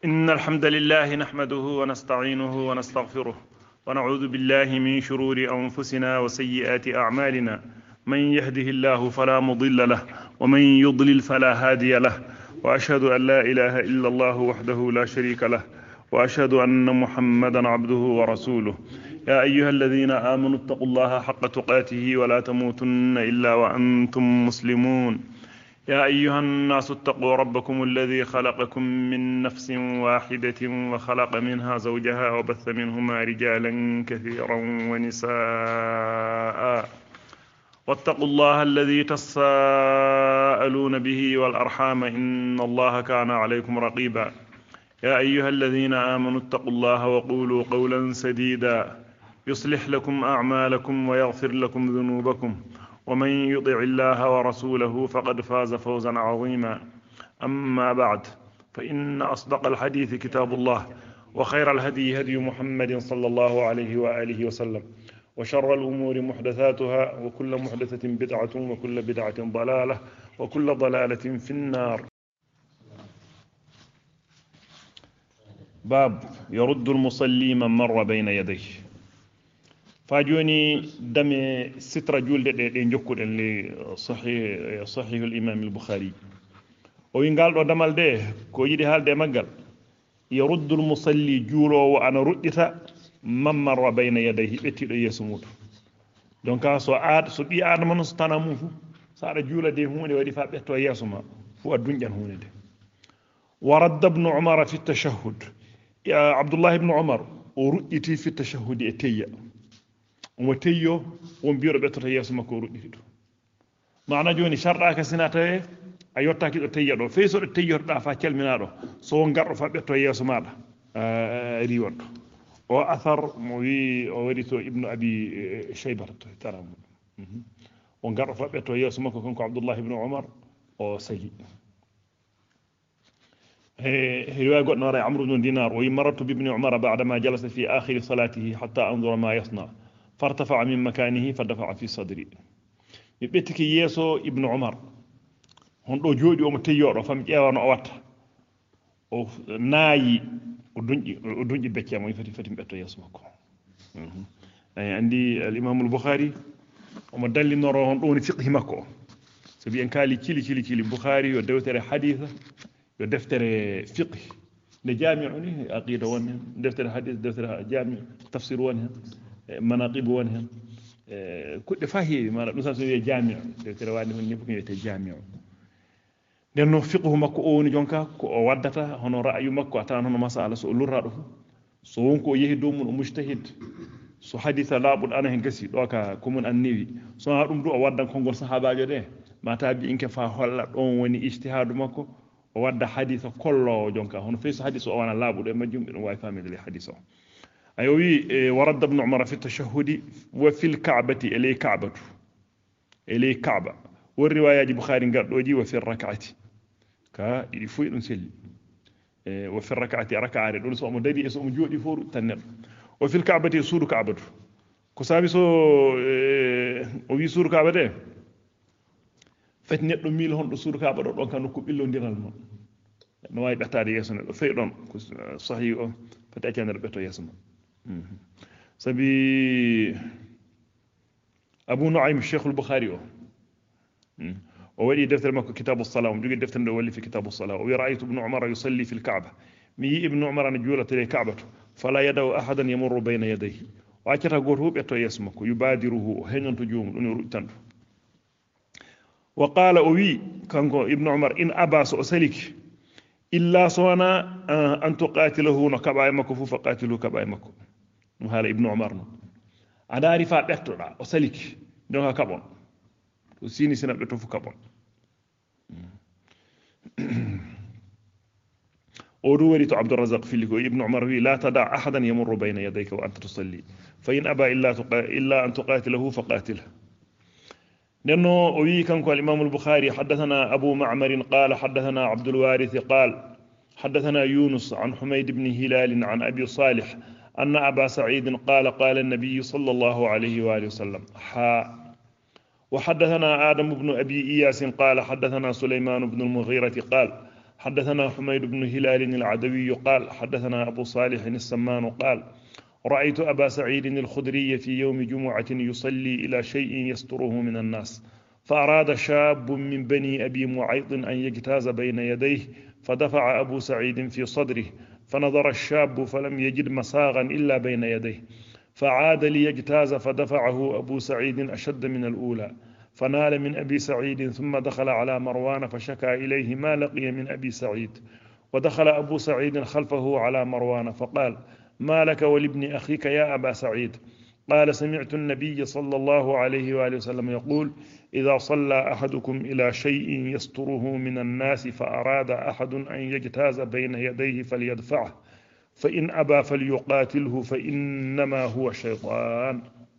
إن الحمد لله نحمده ونستعينه ونستغفره ونعوذ بالله من شرور أنفسنا وسيئات أعمالنا. من يهده الله فلا مضل له ومن يضلل فلا هادي له، وأشهد أن لا إله إلا الله وحده لا شريك له، وأشهد أن محمدا عبده ورسوله. يا أيها الذين آمنوا اتقوا الله حق تقاته ولا تموتن إلا وأنتم مسلمون. يا أيها الناس اتقوا ربكم الذي خلقكم من نفس واحدة وخلق منها زوجها وبث منهما رجالا كثيرا ونساء، واتقوا الله الذي تساءلون به والأرحام إن الله كان عليكم رقيبا. يا أيها الذين آمنوا اتقوا الله وقولوا قولا سديدا يصلح لكم أعمالكم ويغفر لكم ذنوبكم، ومن يطع الله ورسوله فقد فاز فوزا عظيما. أما بعد، فإن أصدق الحديث كتاب الله، وخير الهدي هدي محمد صلى الله عليه وآله وسلم، وشر الأمور محدثاتها، وكل محدثة بدعة، وكل بدعة ضلالة، وكل ضلالة في النار. باب يرد المصلي من مر بين يديه. فاجوني دم ستر جولد دي نجوكودن لي صحيح الامام البخاري وين قال دو دمال دي كو يدي حالde magal يرد المصلي جولو وانا ردتا من مر بين يديه بتيدو يسو موتو دونك سو بي ادم non stana mum fu saada juulade hunde wadi fa betto yeso ma fu adunjan hunde. ورد ابن عمر في التشهد. يا عبد الله بن عمر ورؤيتي في التشهد اتيا ومتيو ومبيرو بيتو ياسو مكو روديتو معنا جوني شرطا كسناتا ايوتا كي دو تيا دو فيسو دو تيور دا فا كلمنا دو سو غارو فا بيتو ياسو مادا ريوت او اثر موي او وريتو ابن ابي شيبه ترى او غارو فا بيتو ياسو مكو كونكو عبد الله بن عمر او سهي رواية قلنا رأي عمرو بن دينار ومررت بابن عمر بعدما جلس في آخر صلاته حتى أنظر ما يصنع فارتفع من مكانه فدفع في صدري. يبتك يسو ابن عمر هون دو جودي وما تيورو فام جيوانو اوات او ناي ودونجي بكيا موي فاتي بيتو يسو مكو. عندي الامام البخاري وما دالي نورو هون دوني فقه مكو سبي ان كالي كيلي البخاري ودوتري حديث ودفتر فقه لجامعني عقيده ونه دفتر حديث دفتر جامع تفسير ونه مناقب ونه كل فاهي ما نساسو جامع دفتر واني من نيبو كيتي جامع لانه فقه مكو اون جونكا كو ودتا هونو راي مكو اتان هونو مساله سو لورادو سو wonko yehi dow mun mujtahid so haditha labul ana hen gasi do ka kumun anniwi so ha dum do o waddan kongol sahabaajo de mata bi inke fa holla don woni ijtihadu makko o wadda haditha kollo jonka hono feeso hadith o wana labudo e majjum dum way famide hadith o ayowi warad ibn umar fi tashahhudi wa fil ka'bati ilay ka'ba wa riwayaji bukhari ngaddoji wa fi rak'ati ka idi fu dum selli wa fi rak'ati rak'aare dum so mo dadi e so mo jodi foru tanel wa fil ka'bati sudu ka'batu ko sabi so o wi sudu ka'bate fet neddo mil hondo sudu kaaba do don kan ko billondiral mon no way bettaade yeso neddo fey don ko sahih o fet accander betto yeso mon sabi abu nu'aym shaykh al-bukhari o ولي دفتر مكو كتاب الصلاة ومجي دفتر ولي في كتاب الصلاة ورأيت ابن عمر يصلي في الكعبة مي ابن عمر نجولة الكعبة فلا يدعو أحدا يمر بين يديه وأكتا قوله بيتو يسمكو يبادره هنن تجوم دون رؤتان. وقال أوي كانكو ابن عمر إن أبا سأسلك إلا صوانا أن تقاتله نكباي مكو فقاتله كباي مكو. هذا ابن عمر أنا رفع بيتو أسلك دونها كبون وسيني سنة بيتو فكبون. وروريت عبد الرزاق في اللي ابن عمر لا تدع أحدا يمر بين يديك وأنت تصلي فإن أبى إلا أن تقاتله فقاتله. لأنه أوي كان الإمام البخاري حدثنا أبو معمر قال حدثنا عبد الوارث قال حدثنا يونس عن حميد بن هلال عن أبي صالح أن أبا سعيد قال قال النبي صلى الله عليه وآله وسلم وحدثنا آدم بن أبي إياس قال حدثنا سليمان بن المغيرة قال حدثنا حميد بن هلال العدوي قال حدثنا أبو صالح السمان قال رأيت أبا سعيد الخدري في يوم جمعة يصلي إلى شيء يستره من الناس، فأراد شاب من بني أبي معيط أن يجتاز بين يديه، فدفع أبو سعيد في صدره، فنظر الشاب فلم يجد مساغا إلا بين يديه، فعاد ليجتاز فدفعه أبو سعيد أشد من الأولى، فنال من أبي سعيد، ثم دخل على مروان فشكى إليه ما لقي من أبي سعيد، ودخل أبو سعيد خلفه على مروان فقال ما لك ولابن أخيك يا أبا سعيد؟ قال سمعت النبي صلى الله عليه وآله وسلم يقول إذا صلى أحدكم إلى شيء يستره من الناس فأراد أحد أن يجتاز بين يديه فليدفعه، فإن أبى فليقاتله فإنما هو شيطان.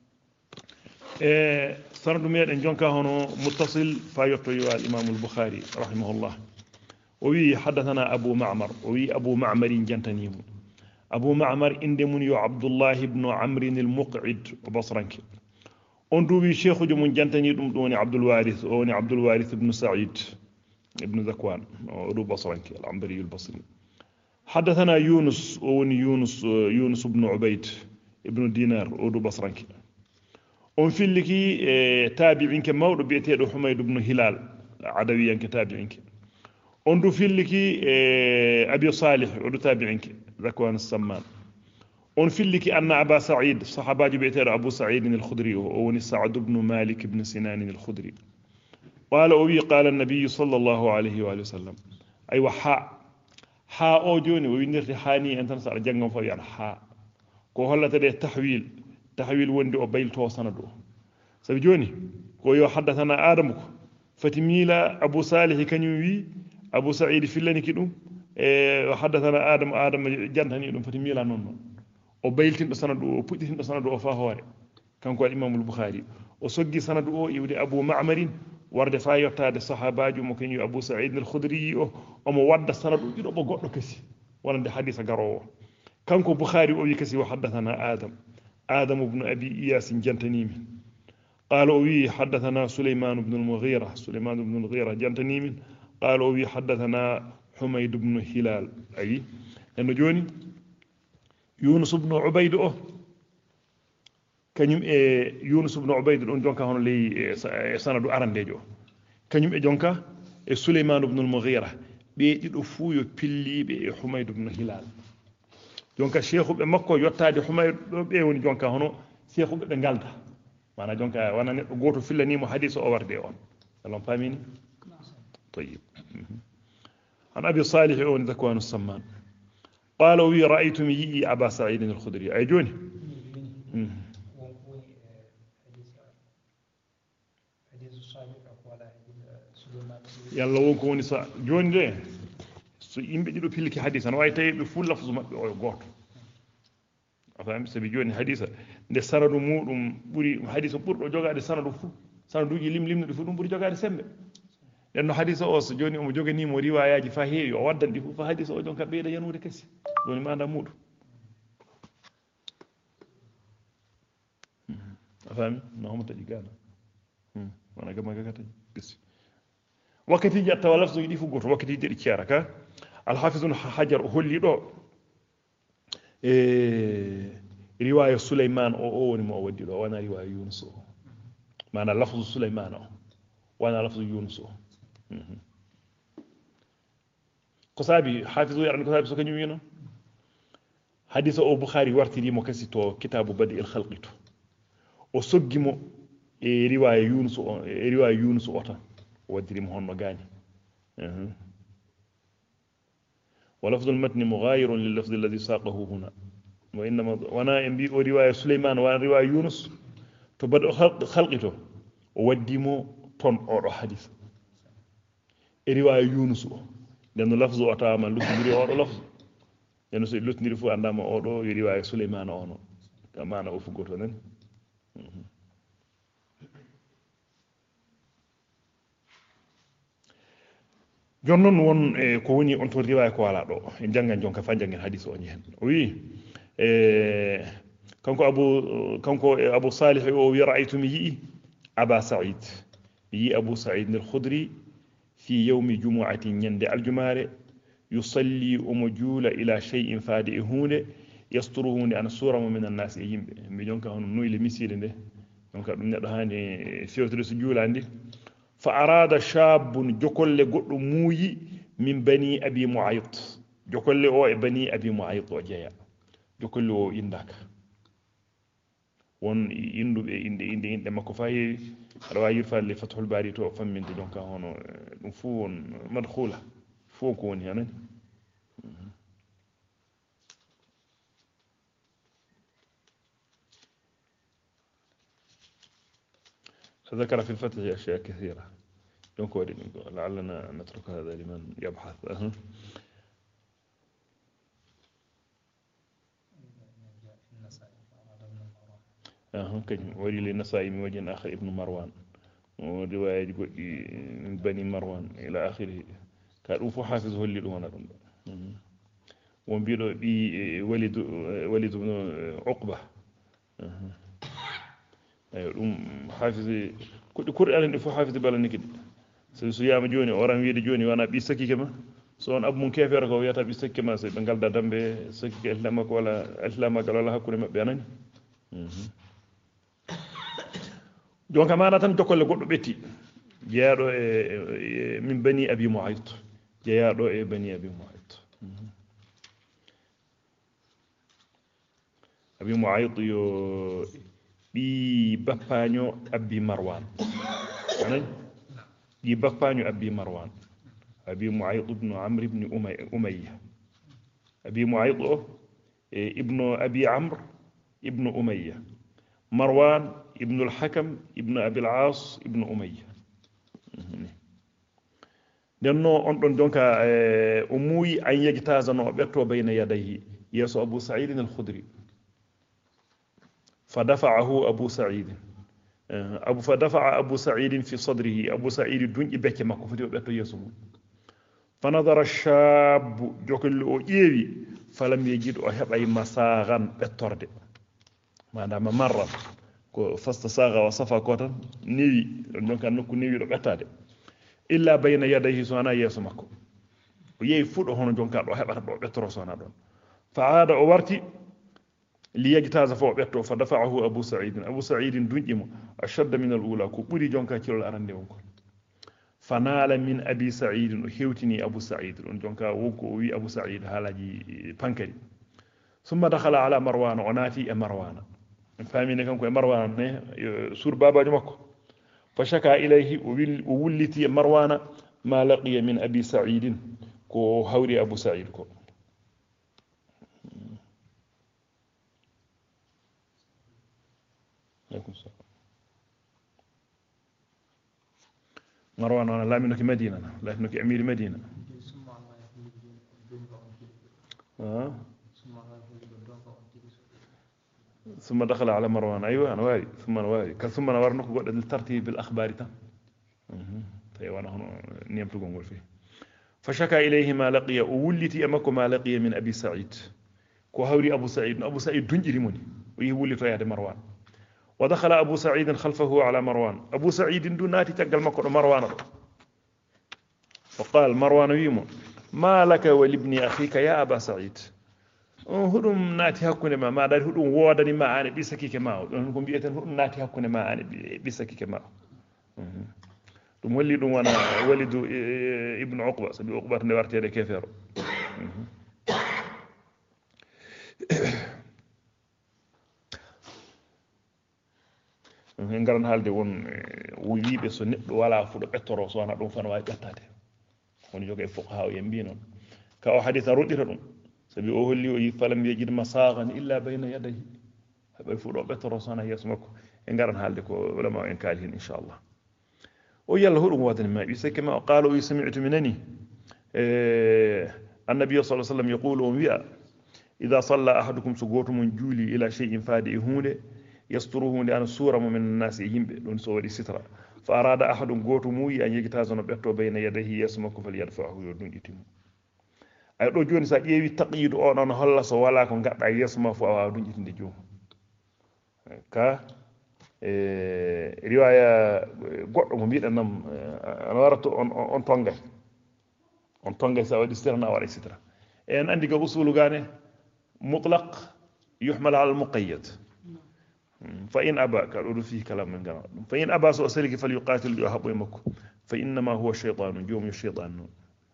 سند ميدن جونكا هونو متصل فايوتو الإمام البخاري رحمه الله. وي حدثنا أبو معمر، وي أبو معمر جنتنيم، أبو معمر إندمون يو عبد الله بن عمرو المقعد بصرانك. on duuɓi cheikhujo mum jantani ɗum ɗum woni abdoulwaris o woni abdoulwaris ibnu saïd ibnu zakwan o ɗo basranke al-ambari al-basri. حدثنا يونس o woni يونس بن عبيد ibnu dinar o ɗo basranke. on filliki tabi'inke mawɗo biyeteɗo humayd ibnu hilal adawiyanke tabi'inke. on du filliki abi salih o ɗo tabi'inke zakwan as-samman. on filliki anna aba sa'id sahabaji biyeteɗo abu sa'id al-khudri o woni sa'd ibn malik ibn sinan al-khudri. qala o wi qala an-nabiy sallallahu alayhi wa sallam aywa ha o joni o windirti hani en tan sa jangam fo yan ha ko hollata de tahwil wondi o baylto sanado sabi joni ko yo haddathana adam ko fatimila abu salih kanyum wi abu sa'id fillani ki dum haddathana adam jantani dum fatimila non o bayltinɗo sanadu o puɗɗitinɗo sanadu o fa hoore kanko al imamul bukhari o soggi sanadu o iwde abou mamarin warde fa yottade sahabaji mo kañum abou saïd al khudri o omo wadda sanadu ɗiɗo ɓo goɗɗo kasi wonande hadisa garowo kanko bukhari o wi kasi o haddathana adam ibnu abi iyas jantanimi قال وي حدثنا سليمان بن المغيرة جنتنيمن قال وي حدثنا حميد بن هلال أي إنه جوني يونس بن عبيد كنيم يونس بن عبيد دون جونكا هون لي سندو أرنديجو كنيم جونكا سليمان بن المغيرة بيدو فويو بيلي بي حميد بن هلال جونكا شيخ مكو يوتادي حميد بي وني جونكا هون شيخ بي غالدا معنى جونكا وانا نيدو غوتو فيلاني مو حديث او وردي اون سلام فامين طيب عن ابي صالح اون ذكوان السمان قال وي رأيت مي أبا سعيد الخدري أي جوني يلا وونكو وني جوني ده so yimbe dido pilki hadisa no way tay be fu lafzu mabbe o goto afam sabi joni hadisa nde sanadu mudum buri hadisa burdo jogade sanadu fu sanaduji limlimde fu dum buri jogade sembe den no hadisa o so joni o mo jogani mo riwayaji fa heewi o waddandi fu fa hadisa o jonka beeda yanude kasi doni manda mudu afami no homo taji gana wana gama gata kasi wakati jatta wala lafzu di fu goto wakati dedi ciara ka al hafizun hajar holli do riwaya sulaiman o woni mo waddi do wana riwaya yunus o mana lafzu sulaiman o wana lafzu yunus o ko sabi hafizu yarani ko sabi so kanyum yino hadisa o bukhari wartiri mo kasi to kitabu badi al khalqi o soggimo e riwaya yunus o tan wadiri mo honno gani ولفظ المتن مغاير لللفظ الذي ساقه هنا وإنما وانا امبي رواية سليمان وانا رواية يونس تبدأ خلقته وديمو تون أو حديث رواية يونس لأن لفظ أتاما لتنري أو لفظ لأنه لتنري فو عندما أو رواية سليمان أو كما أنا أفقر فنن jonnon won ko woni on to riwaya ko wala do en jangan jonka fa jangen hadith o nyen wi kanko abu salih o wi ra'aytu mi aba sa'id yi abu sa'id al-khudri fi yawm jumu'atin yande al-jumare يصلي ومجول إلى شيء فادئ هون يستره أن صورة من الناس يجيب مليون كهون نوي لمثيل ده دونك دum neddo hani fewtede so juulandi fa arada shabun jokolle goddo muuyi min bani abi muayt jokolle o e bani abi muayt o jeya jokolle o indaka won indube inde makko fayi ada wawi yirfalle fathul bari to famminde donc hono dum fu won madkhula fu ko woni hanen فذكر في الفتح أشياء كثيرة دونك لعلنا نترك هذا لمن يبحث ولي للنسائي من وجه آخر ابن مروان ورواية من بني مروان إلى آخره كان أوفو حافظه اللي هنا ومبيلو بي ولد بن عقبة حافظ كل قرآن فو حافظ بالا نكدي سيام جوني أورام ويدي جوني وأنا بيسكي كما سون أب من كيف يركو ياتا بيسكي كما سي بنقال دامبي سكي إسلامك ولا إسلامك ولا هكذا ما بيانني donc amana tan jokolle goddo betti jeyaado min bani abi muayt jeyaado e bani abi muayt abi muayt yo bi bappaño abi marwan anan bi bappaño abi marwan abi muayt ibn amr ibn umayya abi muayt ibn abi amr ibn umayya مروان ابن الحكم ابن أبي العاص ابن أمية لأنه أنتم دونك أموي أن يجتازن بيته بين يديه يسوع أبو سعيد الخدري فدفعه أبو سعيد فدفع أبو سعيد في صدره أبو سعيد دون إبكي ما كفتي بيته يسوع فنظر الشاب جوكل أويوي فلم يجد أحب أي مساغا بتورد ما دام مرة ko fasta saga wa safa kotan niwi don kan nokku niwi do bettade illa bayna yadayhi sona yeso makko o yeyi fudo hono jonka do hebata do bettoro sona don fa aada o warti li yajtaza fo betto fa dafa'ahu abu sa'id dunjimo ashadda min al-ula ko buri jonka cilol arande wonko fanala min abi sa'id o hewtini abu sa'id don jonka wonko o wi abu sa'id halaji pankari summa dakhala ala marwan onati e marwana فامين كان كو مروان سور بابا مكو فشكى اليه وولتي مروان ما لقي من ابي سعيد كو هوري ابو سعيد كو مروان انا لا منك مدينه لا منك امير مدينه ثم دخل على مروان ايوه انا واري ثم انا واري ثم انا ورنك قد الترتيب بالاخبار تا ايوه انا هنا نيمتو غول فيه فشكى اليه ما لقي وولتي امكو ما لقي من ابي سعيد كو هوري ابو سعيد دنجري موني وي ولتو ياد مروان ودخل ابو سعيد خلفه على مروان ابو سعيد دوناتي تاغال مكو مروان فقال مروان ويمو ما لك ولابن اخيك يا ابا سعيد hudum naati hakkunde ma dal hudum wodani ma ane bisakike ma don ko bi'eten hudum naati hakkunde ma ane bisakike ma dum walli dum wana walidu ibn uqba sabi uqba ne wartede kefero ngaran halde won wiibe so neddo wala fu do bettoro so wana dum fan way bettade woni joge fuqaha yembi non ka o haditha rudita dum sabi o holli o falam yajid masaghan illa bayna yadayhi habay fu do bettoro sana yasmako e ngaran halde ko ulama en kalhin inshallah o yalla hudum wadani ma bi sekema qalu sami'tu minani النبي صلى الله عليه وسلم يقول ويا إذا صلى أحدكم سجوتم جولي إلى شيء فادئ هون يستره لأن سورة من الناس يهم دون سوري سترة فأراد أحد جوتم أن يجتازن بيته بين يديه يسمك فليدفعه يدون يتم أي دو جوني سا يوي تقييد أو نون هلا سو ولا كون غدا يسما فو أوا دون يتندي جو كا رواية goddo mo biidan nam ana warto on tonga on tonga sa wadi sitra na wara sitra en andi ga usulu gane mutlaq yuhmal ala al muqayyad فإن أبى كالأولو فيه كلام من قال فإن أبى سوء سلك فليقاتل يحب يمكو فإنما هو الشيطان جوم الشيطان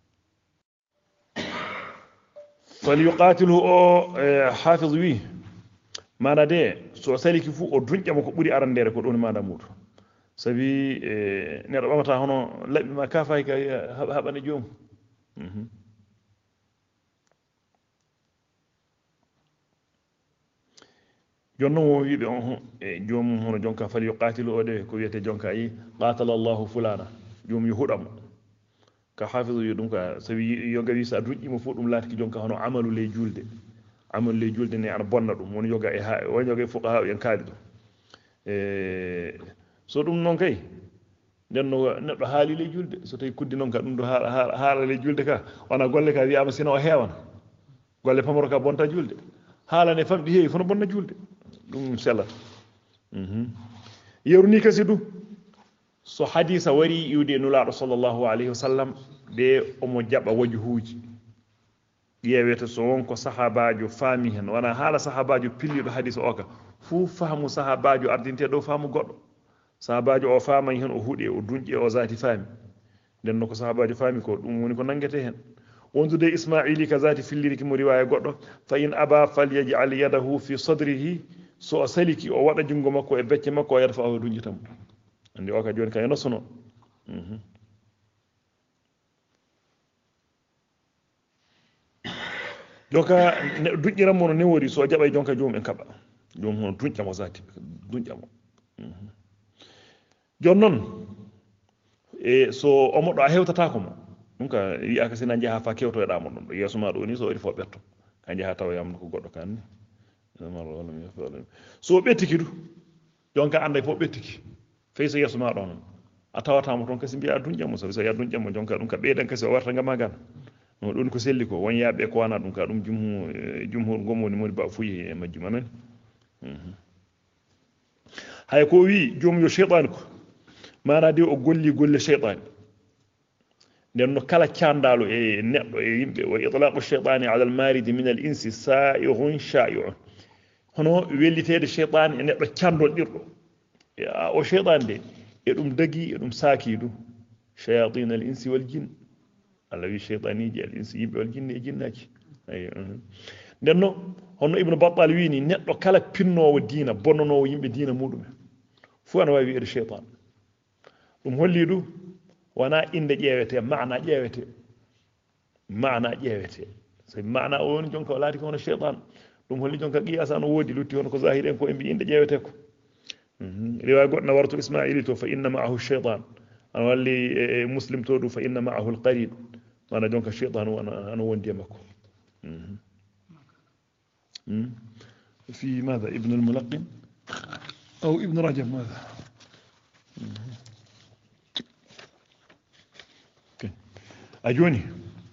فليقاتله حافظ ويه ما ندى سوء سلك فو أدرنج مكو بدي أرن دير كودون ما دمور سبي نرى ما تاهنا لا ما كافيك هب نجوم jonno wiibe on joom hono jonka fali yuqatilu ode ko wiete jonka yi qatala Allah fulana joom yu hudam ka hafizu yu dum ka sawi yoga wi sa dujji mo fu dum laati jonka hono amalu ley julde ne ana bonna dum won yoga e ha won yoga fuqaha en kaali dum so dum non kay denno neddo haali ley julde so tay kuddi non ka dum do haala ley julde ka wana golle ka wi ama sino heewan golle pamoro ka bonta julde haala ne famdi heewi fono bonna julde dum sella yeruni kasi du so hadisa wari yude nulaado sallallahu alaihi wasallam de omo jaba wajhuuji yewete so wonko sahabaajo faami hen wana haala sahabaajo pillido hadisa oka fu faamu sahabaajo ardinte do faamu goddo sahabaajo o faamay hen o huudi o dunji o zati faami den ko sahabaajo faami ko dum woni ko nangete hen wondude ismaili kazati filliri ki mo riwaya goddo fa in aba falyaj'al yadahu fi sadrihi so saliki o wada jungo makko e becce makko o yarfa o dunjitam andi o ka joni kay nosono doka dunjiram mo ne wori so jabay jonka joom en kaba joom hono dunjamo zati dunjamo jonnon e so o moddo a hewtata ko mo donc yi aka sina jaha fa kewto e damo don yeso ma do ni so ri fo betto ka jaha taw yam ko goddo kan so bettiki du donc anda fo bettiki feyso yeso ma do non a tawata mo ton kasi biya dunjamo so ya dunjamo jonka dum ka beedan kasi o warta ngama gan no don ko selli ko won yaabe ko wana dum ka dum jumhur gomoni modi ba fuyi e majjuma nan hay ko wi jom yo shaytan ko mana de o golle shaytan لأنه كلا كان دالو وإطلاق الشيطان على المارد من الإنس سائغ شائع هنا وليتيد الشيطان إن كان دول أو شيطان دي يدوم دقي يدوم ساكيدو شياطين الإنس والجن الذي الشيطان يجي الإنس يجي والجن يجي ناكي لأنه هنا ابن بطال ويني نتو كلا بينو ودينا بونو يمبي دينا مودم فوانا ويبي الشيطان وليدو wana inde ƴeewete maana ƴeewete so maana o woni jonka laati ko hono shaytan dum holli jonka qiyasa no wodi lutti hono ko zahiri en ko e bi inde ƴeewete ko riwaya godna warto ismaili to fa inna ma'ahu shaytan an walli muslim to du fa inna ma'ahu al-qarin wana jonka shaytan ana wondi makko في ماذا ابن الملقن أو ابن رجب ماذا ajoni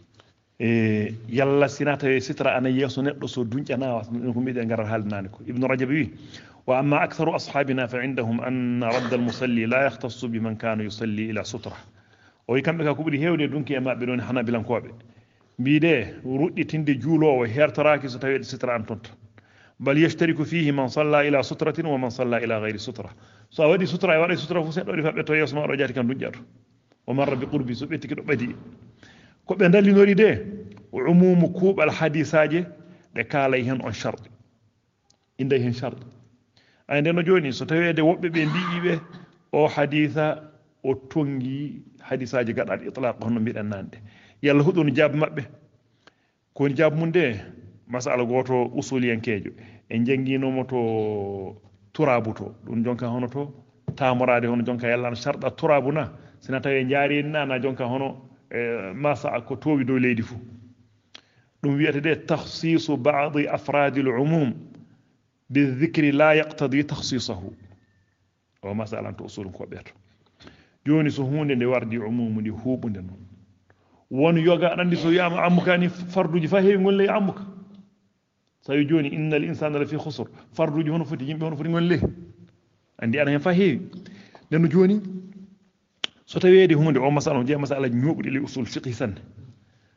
yalla sinata e sitra ana yeso neddo so dunjana ko mbiide ngar halnani ko ibn rajab wi wa amma aktharu ashabina fa indahum an radd al musalli la yahtassu biman kana yusalli ila sutra o kambe ka ko budi hewde dunki e mabbe don hanabilan kobe mbiide rudditinde juulowo hertoraki so tawi sitra an tonta bal yashtariku fihi man salla ila sutratin wa man salla ila ghayri sutra so wadi sutra e wadi sutra fu seddo fabbe to yeso ma do jati kan dunjato o marra bi qurbi so betti kido badi ko be dallinori de umumu kubal hadisaje de kala hen on shart inde hen shart ay ndeno joni so tawede wobbe be biibe o haditha o tongi hadisaje gadal itlaq hono mbidan nande yalla hudun jab mabbe ko jab munde masala goto usuliyankejo en jangino moto turabuto dum jonka hono to tamorade hono jonka yalla sharda turabuna sina tawe jaari nana jonka hono masa ko towi do leydi fu dum wi'ata de takhsis ba'd afrad al-umum بالذكر لا يقتضي تخصيصه o masala to usul ko beto joni so hunde de wardi umum di hubunde non won yoga andi so yama amukani farduji fa heewi golle amuka sawi joni innal insana la fi khusr farduji hono foti yimbe hono foti golle andi ana hen fa heewi den joni so tawede hunde o masala je masala nyobudi li usul fiqh san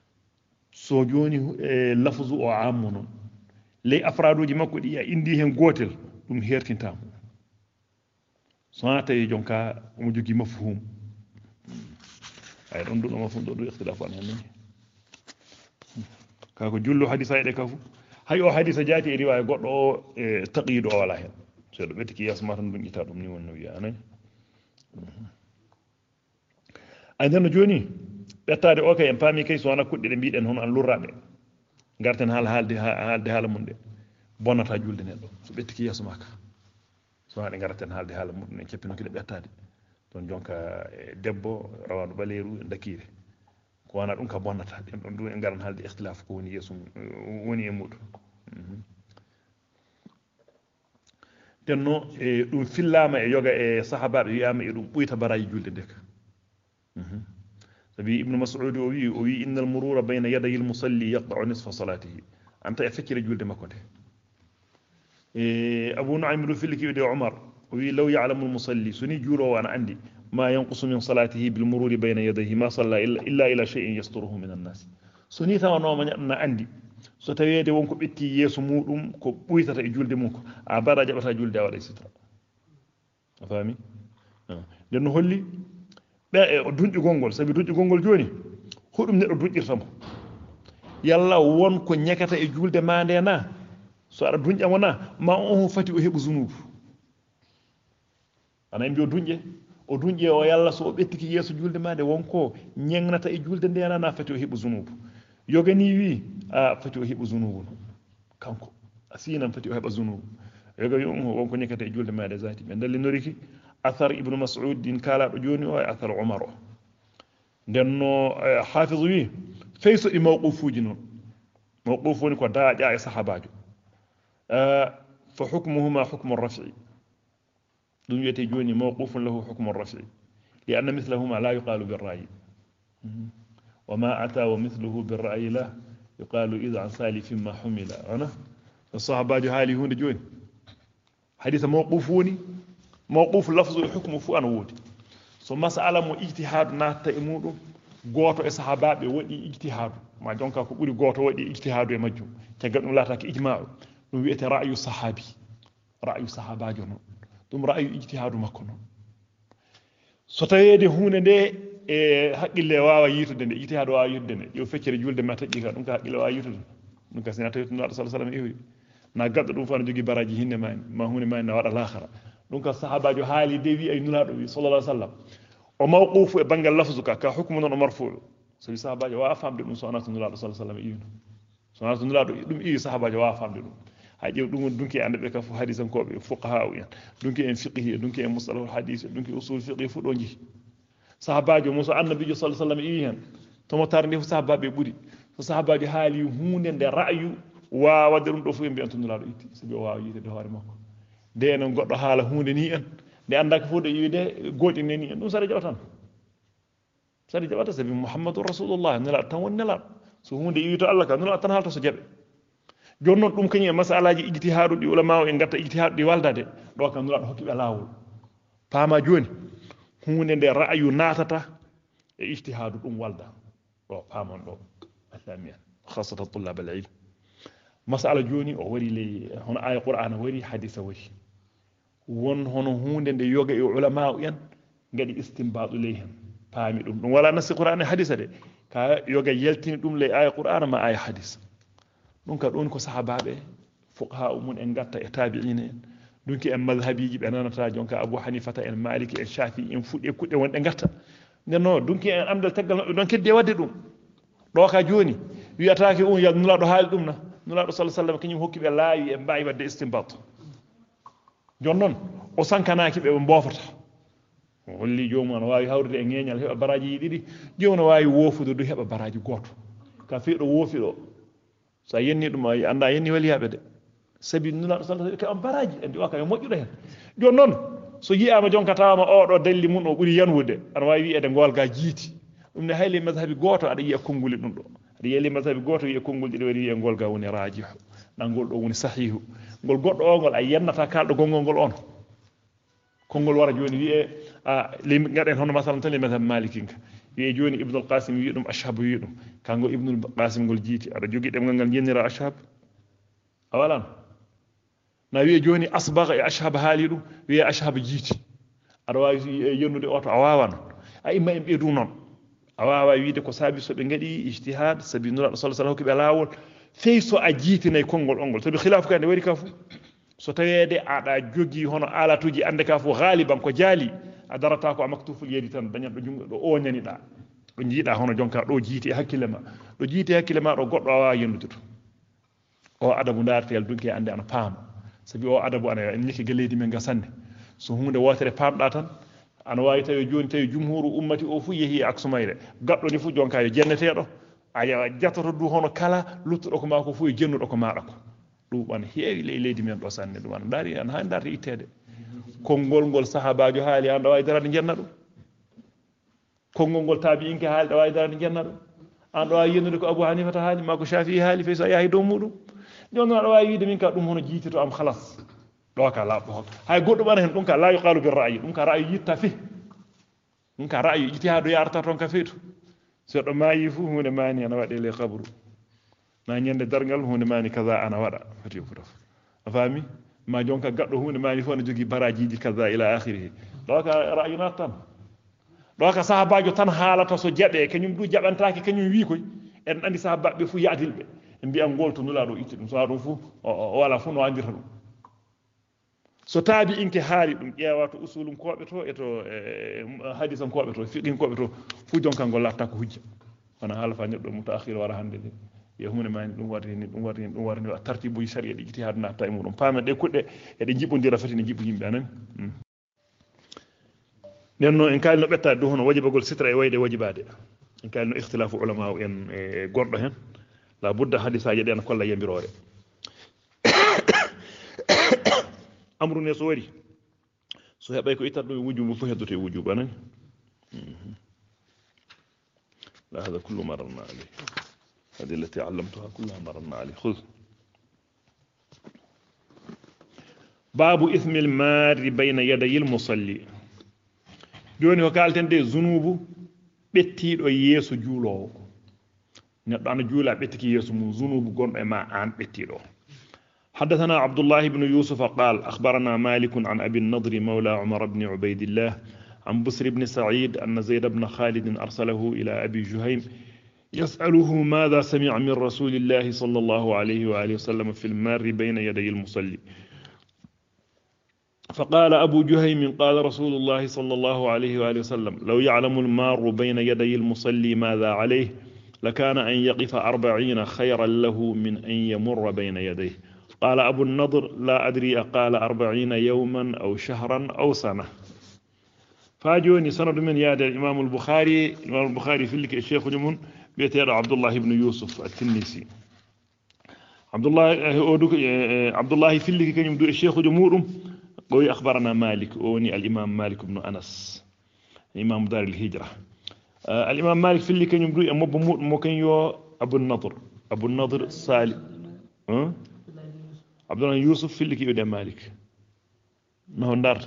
so joni lafzu o ammu non ley afraduji makko ɗi a indi hen gotel ɗum hertintamo sona tawi jonka omo jogui mafhum ay ɗon ɗum mafhum ɗo ɗum ikhtilafu an hen kako jullo hadisa eɗe kafu hay o hadisa jaati e riwaya goɗɗo o taqiyiɗo o wala hen so ɗo ɓetti ki yasma tan ɗum ƴitta ɗum ni wonno wiya anayi ay nden no joni ɓettade o kay en paami kay so wona kuɗɗe ɗe mbiɗen hono an lurraɓe garten haalde haala mum ɗe bonnata julde neɗɗo so ɓettiki yeeso maka so wona ɗe garaten haalde haala muɗum en keppinokiɗe ɓettade ɗon jonka debbo rawandu ɓaleeru dakire ko wona ɗum ka bonnata ɗen ɗon ɗum en garan haalde ihtilafu ko woni yeeso woni e muɗum tenno ɗum fillama e yoga e sahabaɓe wiyama e ɗum ɓuyta baraji julde ndeka sabi ibnu mas'ud o wi innal murura bayna yaday al musalli yaqta'u nisfa salatihi anta e feccere julde makko nde abu nu'aym ɗum filli kiwde umar o wi law ya'lamu al musalli suni juurowo ana andi ma yanqusu min salatihi bil mururi bayna yadayhi ma salla illa ila shay'in yasturuhu min an-nas suni tawanoma ñaɗna andi so tawede wonko ɓetti yeeso muɗum ko ɓuytata e julde mum ko a bara jaɓata julde a waɗa e sitra a faami nden no holli ɓe o dunƴugol ngol sabi dunƴugol ngol joni hoɗum neɗɗo dunƴirtamo yalla won ko ñekata e julde ma nde na so aɗa dunƴamo na ma on fati o heɓa zunubu ana mbi o dunƴe o yalla so o ɓettiki yeeso julde ma nde wonko ñegnata e julde nde na fati o heɓa zunubu yogani wi a fati o heɓa zunubu no kanko a sinan fati o heɓa zunubu yoga wi wonko ñekata e julde ma nde zati ɓe dallinoriki athar ibnu mas'ud din kalaɗo joni o e athar umar o ndenno hafiz wi feyso ɗi mawqufuji noon mawquf woni ko daaƴa e sahabajo fa hukmuhuma hukmu rafi ɗum wiyete joni mawqufun lahu hukmu rafi li anna mithlahuma la yuqalu birrayi wa ma ata wa mithluhu birrayi la yuqalu ida an salifin ma humila ana sahabajo haali hunde joni haditha mawquf woni mawquf lafzu hukmu fu ana wodi so masala mo ijtihadu natta e muɗum goto e sahabaɓe waɗi ijtihadu ma jonka ko ɓuri goto waɗi ijtihadu e majjum caggal ɗum laataki ijma'u ɗum wiyete ra'yu sahabi ra'yu sahabajo noon ɗum ra'yu ijtihadu makko noon so tawede hunde nde e haqqille wawa yitude nde ijtihadu wawa yitude nde yo feccere julde ma taƴƴi ka ɗum ka haqqille wawa yitude ɗum ka sina tawi tun waɗa sallah sallam iwi na gaddo ɗum fana jogui baraji hinne mani ma hunde mani na waɗa lahara ɗum ka sahabajo haali de wi ay nulaɗo wi sallallah sallam o mawqufu e banggal lafzu ka hukmu noon o marfu'u sabi sahabajo wawa famde ɗum so wona to nulaɗo sallah sallam iwino so wona to nulaɗo ɗum iwi sahabajo wawa famde ɗum hay ƴeew ɗum woni dunki e ande ɓe ka fof hadisankoɓe fuqaha o en dunki en fiqhi dunki en mustalahul hadis dunki usul fiqhi fu ɗo jeehi sahabajo mo so annabijo sallah sallam iwi hen tomo tar nde fo sahabaɓe ɓuuri so sahabajo haali hunde nde ra'yu wawa wadde ɗum ɗo fof en mbiyan to nulaɗo itti sabi o wawa yitede hoore makko nde non goɗɗo haala hunde ni en nde andaka fof ɗo yiwide goƴine ni en ɗum saɗa jaɓatan saɗa jaɓata sabi muhammadun rasulullah nelaɗo tan woni nelaɗo so hunde yiwi to Allah ka nelaɗo tan haalta so jaɓe joni noon ɗum kañum e masalaji ijtihadu ɗi ulama o en gatta ijtihadu ɗi waldade ɗo kam nelaɗo hokkiɓe lawol paama joni hunde nde ra'yu natata e ijtihadu ɗum walda ɗo paamon ɗo athamiyan khasatan tullab al ilm masala joni o wari ley hono aya qur'ana wari hadisa wari won hono hunde nde yoga e ulama en ngadi istinbadu ley hen paami ɗum wala nasi qur'ana hadisa de ka yoga yeltini ɗum ley aya qur'ana ma aya hadisa ɗum ka ɗon ko sahabaɓe fuqaha umum en gatta e tabi'ina en ɗumki en madhabiji ɓe nanata jonka abou hanifata en maliki en shafi en fuɗɗe kuɗɗe wonɗe gatta nden noon ɗumki en amdal taggal maɓɓe ɗon kedde wadde ɗum ɗo ka joni wiyatake ya nulaɗo haali ɗum na nulaɗo sallah sallam kañum hokkiɓe laawi e mbawi wadde istinbat jon noon o sankanaki ɓe ɓe mbofata holli jomum ana wawi hawrude e ŋeñal heɓa baraji ɗiɗi jomum ne wawi wofude du heɓa baraji goto ka fiiɗo woofi ɗo so a yenni ɗum a anda a yenni waliyaɓe de sabi nulaɗo sallah ka on baraji andi o kam e moƴƴuɗo hen jon noon so yiyama jonka tawama oɗo dalli mum o ɓuuri yanwude aɗa wawi wiyede ngolga jiiti ɗum ne hayli madhabi goto aɗa yiya konnguli ɗum ɗo aɗa yeli madhabi goto wiya konngol ɗiɗi waɗi wiya ngolga woni rajihu ɗangol ɗo woni sahihu ngol goɗɗo o ngol a yennata kalɗo gongol ngol on konngol wara joni wiye a gaɗen hono masalan tan le madhab malikinka wiye joni ibnul qasim wi ɗum ashabu wi ɗum kango ibnul qasim ngol jiiti aɗa jogui ɗemgal ngal jennira ashab a walan na wiye joni asbaga e ashab haali ɗum wiye ashab jiiti aɗa wawi yennude oto a wawan a imma en ɓeydu noon a wawa wiide ko saabi soɓe gaɗi ijtihad sabi nuraɗo sallah hokkiɓe lawol fey so a jiitinayi konngol ongol sabi khilafu ka nde wari ka fof so tawede aɗa jogui hono alatuji ande ka fof haliban ko jaali a darata ko a maktuful yedi tan dañat ɗo jungo ɗo oñaniɗa ɗo jiiɗa hono jonka ɗo jiiti e hakkille ma ɗo jiiti e hakkille ma ɗo goɗɗo a wawa yennude to o adabu dartel dunki ande ana paama sabi o adabu ana en ñekki galleji men gasanne so hunde wotere pamɗa tan ana wawi tawi joni tawi jumhuru ummati o fu yeehi e aksumayre gaɗɗo ni fu jonka yo jenneteɗo a jatoto du hono kala luttuɗo ko ma ko fu e jennuɗo ko maɗa ko ɗum an heewi leydi men ɗo sanne ɗum an daari an hani darde ittede konngol ngol sahabajo haali an ɗo wawi darade jenna ɗum konngol ngol taabi inke haali ɗo wawi darade jenna ɗum an ɗo wawi yennude ko abou hanifata haali ma ko shafi'i haali fey so a yaahi dow muɗum joni noon aɗa wawi wiide min ka ɗum hono jiitito am halas ɗo ka laaɓɗo hokka hay goɗɗo ɓana hen ɗum ka la yuqalu bir ra'yi ɗum ka ra'yu yitta fe ɗum ka ra'yu ijtihadu yarata toon ka feyto so ɗo maayi fu hunde mani ana waɗe le kabru na ñande dargal hunde mani kaza ana waɗa fati fof a faami ma jonka gaɗɗo hunde mani fof ne jogui barajiji kaza ila akhirihi ɗo ka ra'yu nat tan ɗo ka sahabajo tan haalata so jaɓe kañum ɗu jaɓantaki kañum wi koy en andi sahabaɓe fu yaadilɓe ɓe mbiyan ngol to nulaɗo itti ɗum so ha ɗum fu wala fu no andirta ɗum so taabi inke haali ɗum ƴeewa to usulum koɓe to e to hadisan koɓe to fiqin koɓe to fu jonka ngol latta ko hujja wona haala fa neɗɗo mutaakhir wara hande de ye hunde mani ɗum warti ni ɗum warti ni ɗum warti ni tartibuji sharia ɗi ijtihad natta e muɗum paamen ɗe kuɗɗe eɗe jiɓodira fati ne jiɓo yimɓe anani nden noon en kaali no ɓettade ɗum hono wajibagol sitra e wayde wajibade en kaali no ikhtilafu ulama en e goɗɗo hen la budda hadisaji ɗe ana kolla yambirore amru ne so wari so heɓay ko ittat ɗum e wujubu fof heddoto e wujubu anani لا هذا كله مررنا عليه هذه التي علمتها كلها مررنا عليه خذ باب إثم المار بين يدي المصلي جوني وكالتن دي ذنوب بتي دو يسو جولو نيدو انا جولا بتي يسو مو ذنوب غون ما ان بتي دو حدثنا عبد الله بن يوسف قال أخبرنا مالك عن أبي النضر مولى عمر بن عبيد الله عن بسر بن سعيد أن زيد بن خالد أرسله إلى أبي جهيم يسأله ماذا سمع من رسول الله صلى الله عليه وآله وسلم في المار بين يدي المصلي فقال أبو جهيم قال رسول الله صلى الله عليه وآله وسلم لو يعلم المار بين يدي المصلي ماذا عليه لكان أن يقف 40 خيرا له من أن يمر بين يديه قال أبو النضر لا أدري أقال 40 يوما أو شهرا أو سنة فاجوني سند من ياد الإمام البخاري في لك الشيخ جمون بيتير عبد الله بن يوسف التنيسي عبد الله في لك كان يمدو الشيخ جمهور قوي أخبرنا مالك أوني الإمام مالك بن أنس إمام دار الهجرة الإمام مالك في اللي كان يمدو ممكن يو أبو النضر سالم عبد الله يوسف في اللي كيو مالك ما هو ندار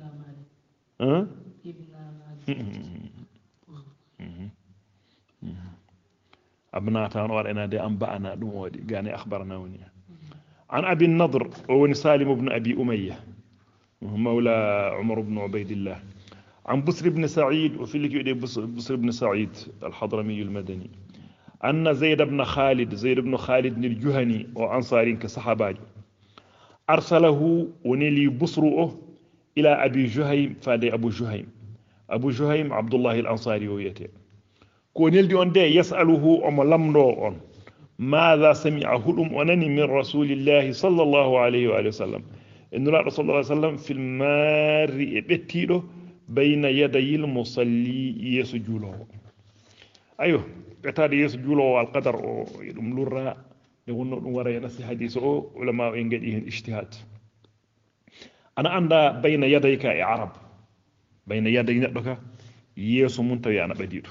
أبناتان ورأينا دي أنبأنا دمودي قاني أخبرنا وني عن أبي النضر وني سالم بن أبي أمية مولى عمر بن عبيد الله عن بسر بن سعيد وفي اللي كيو بسر بن سعيد الحضرمي المدني أن زيد بن خالد الجهني وأنصارين كصحاباج أرسله ونيلي بصره إلى أبي جهيم فادي أبو جهيم عبد الله الأنصاري ويته كونيل دي دي يسأله أم لمنو ماذا سمعه أنني من رسول الله صلى الله عليه وآله وسلم إن رسول الله صلى الله عليه وسلم في المار بتيرو بين يدي المصلي يسجوله أيوه بتادي يسجوله القدر أو يدملورا يقولون ورا ينسي حديث أو علماء ينجديه الاجتهاد أنا عند بين يديك يا عرب بين يدي ندك يسو منتوي أنا بديرو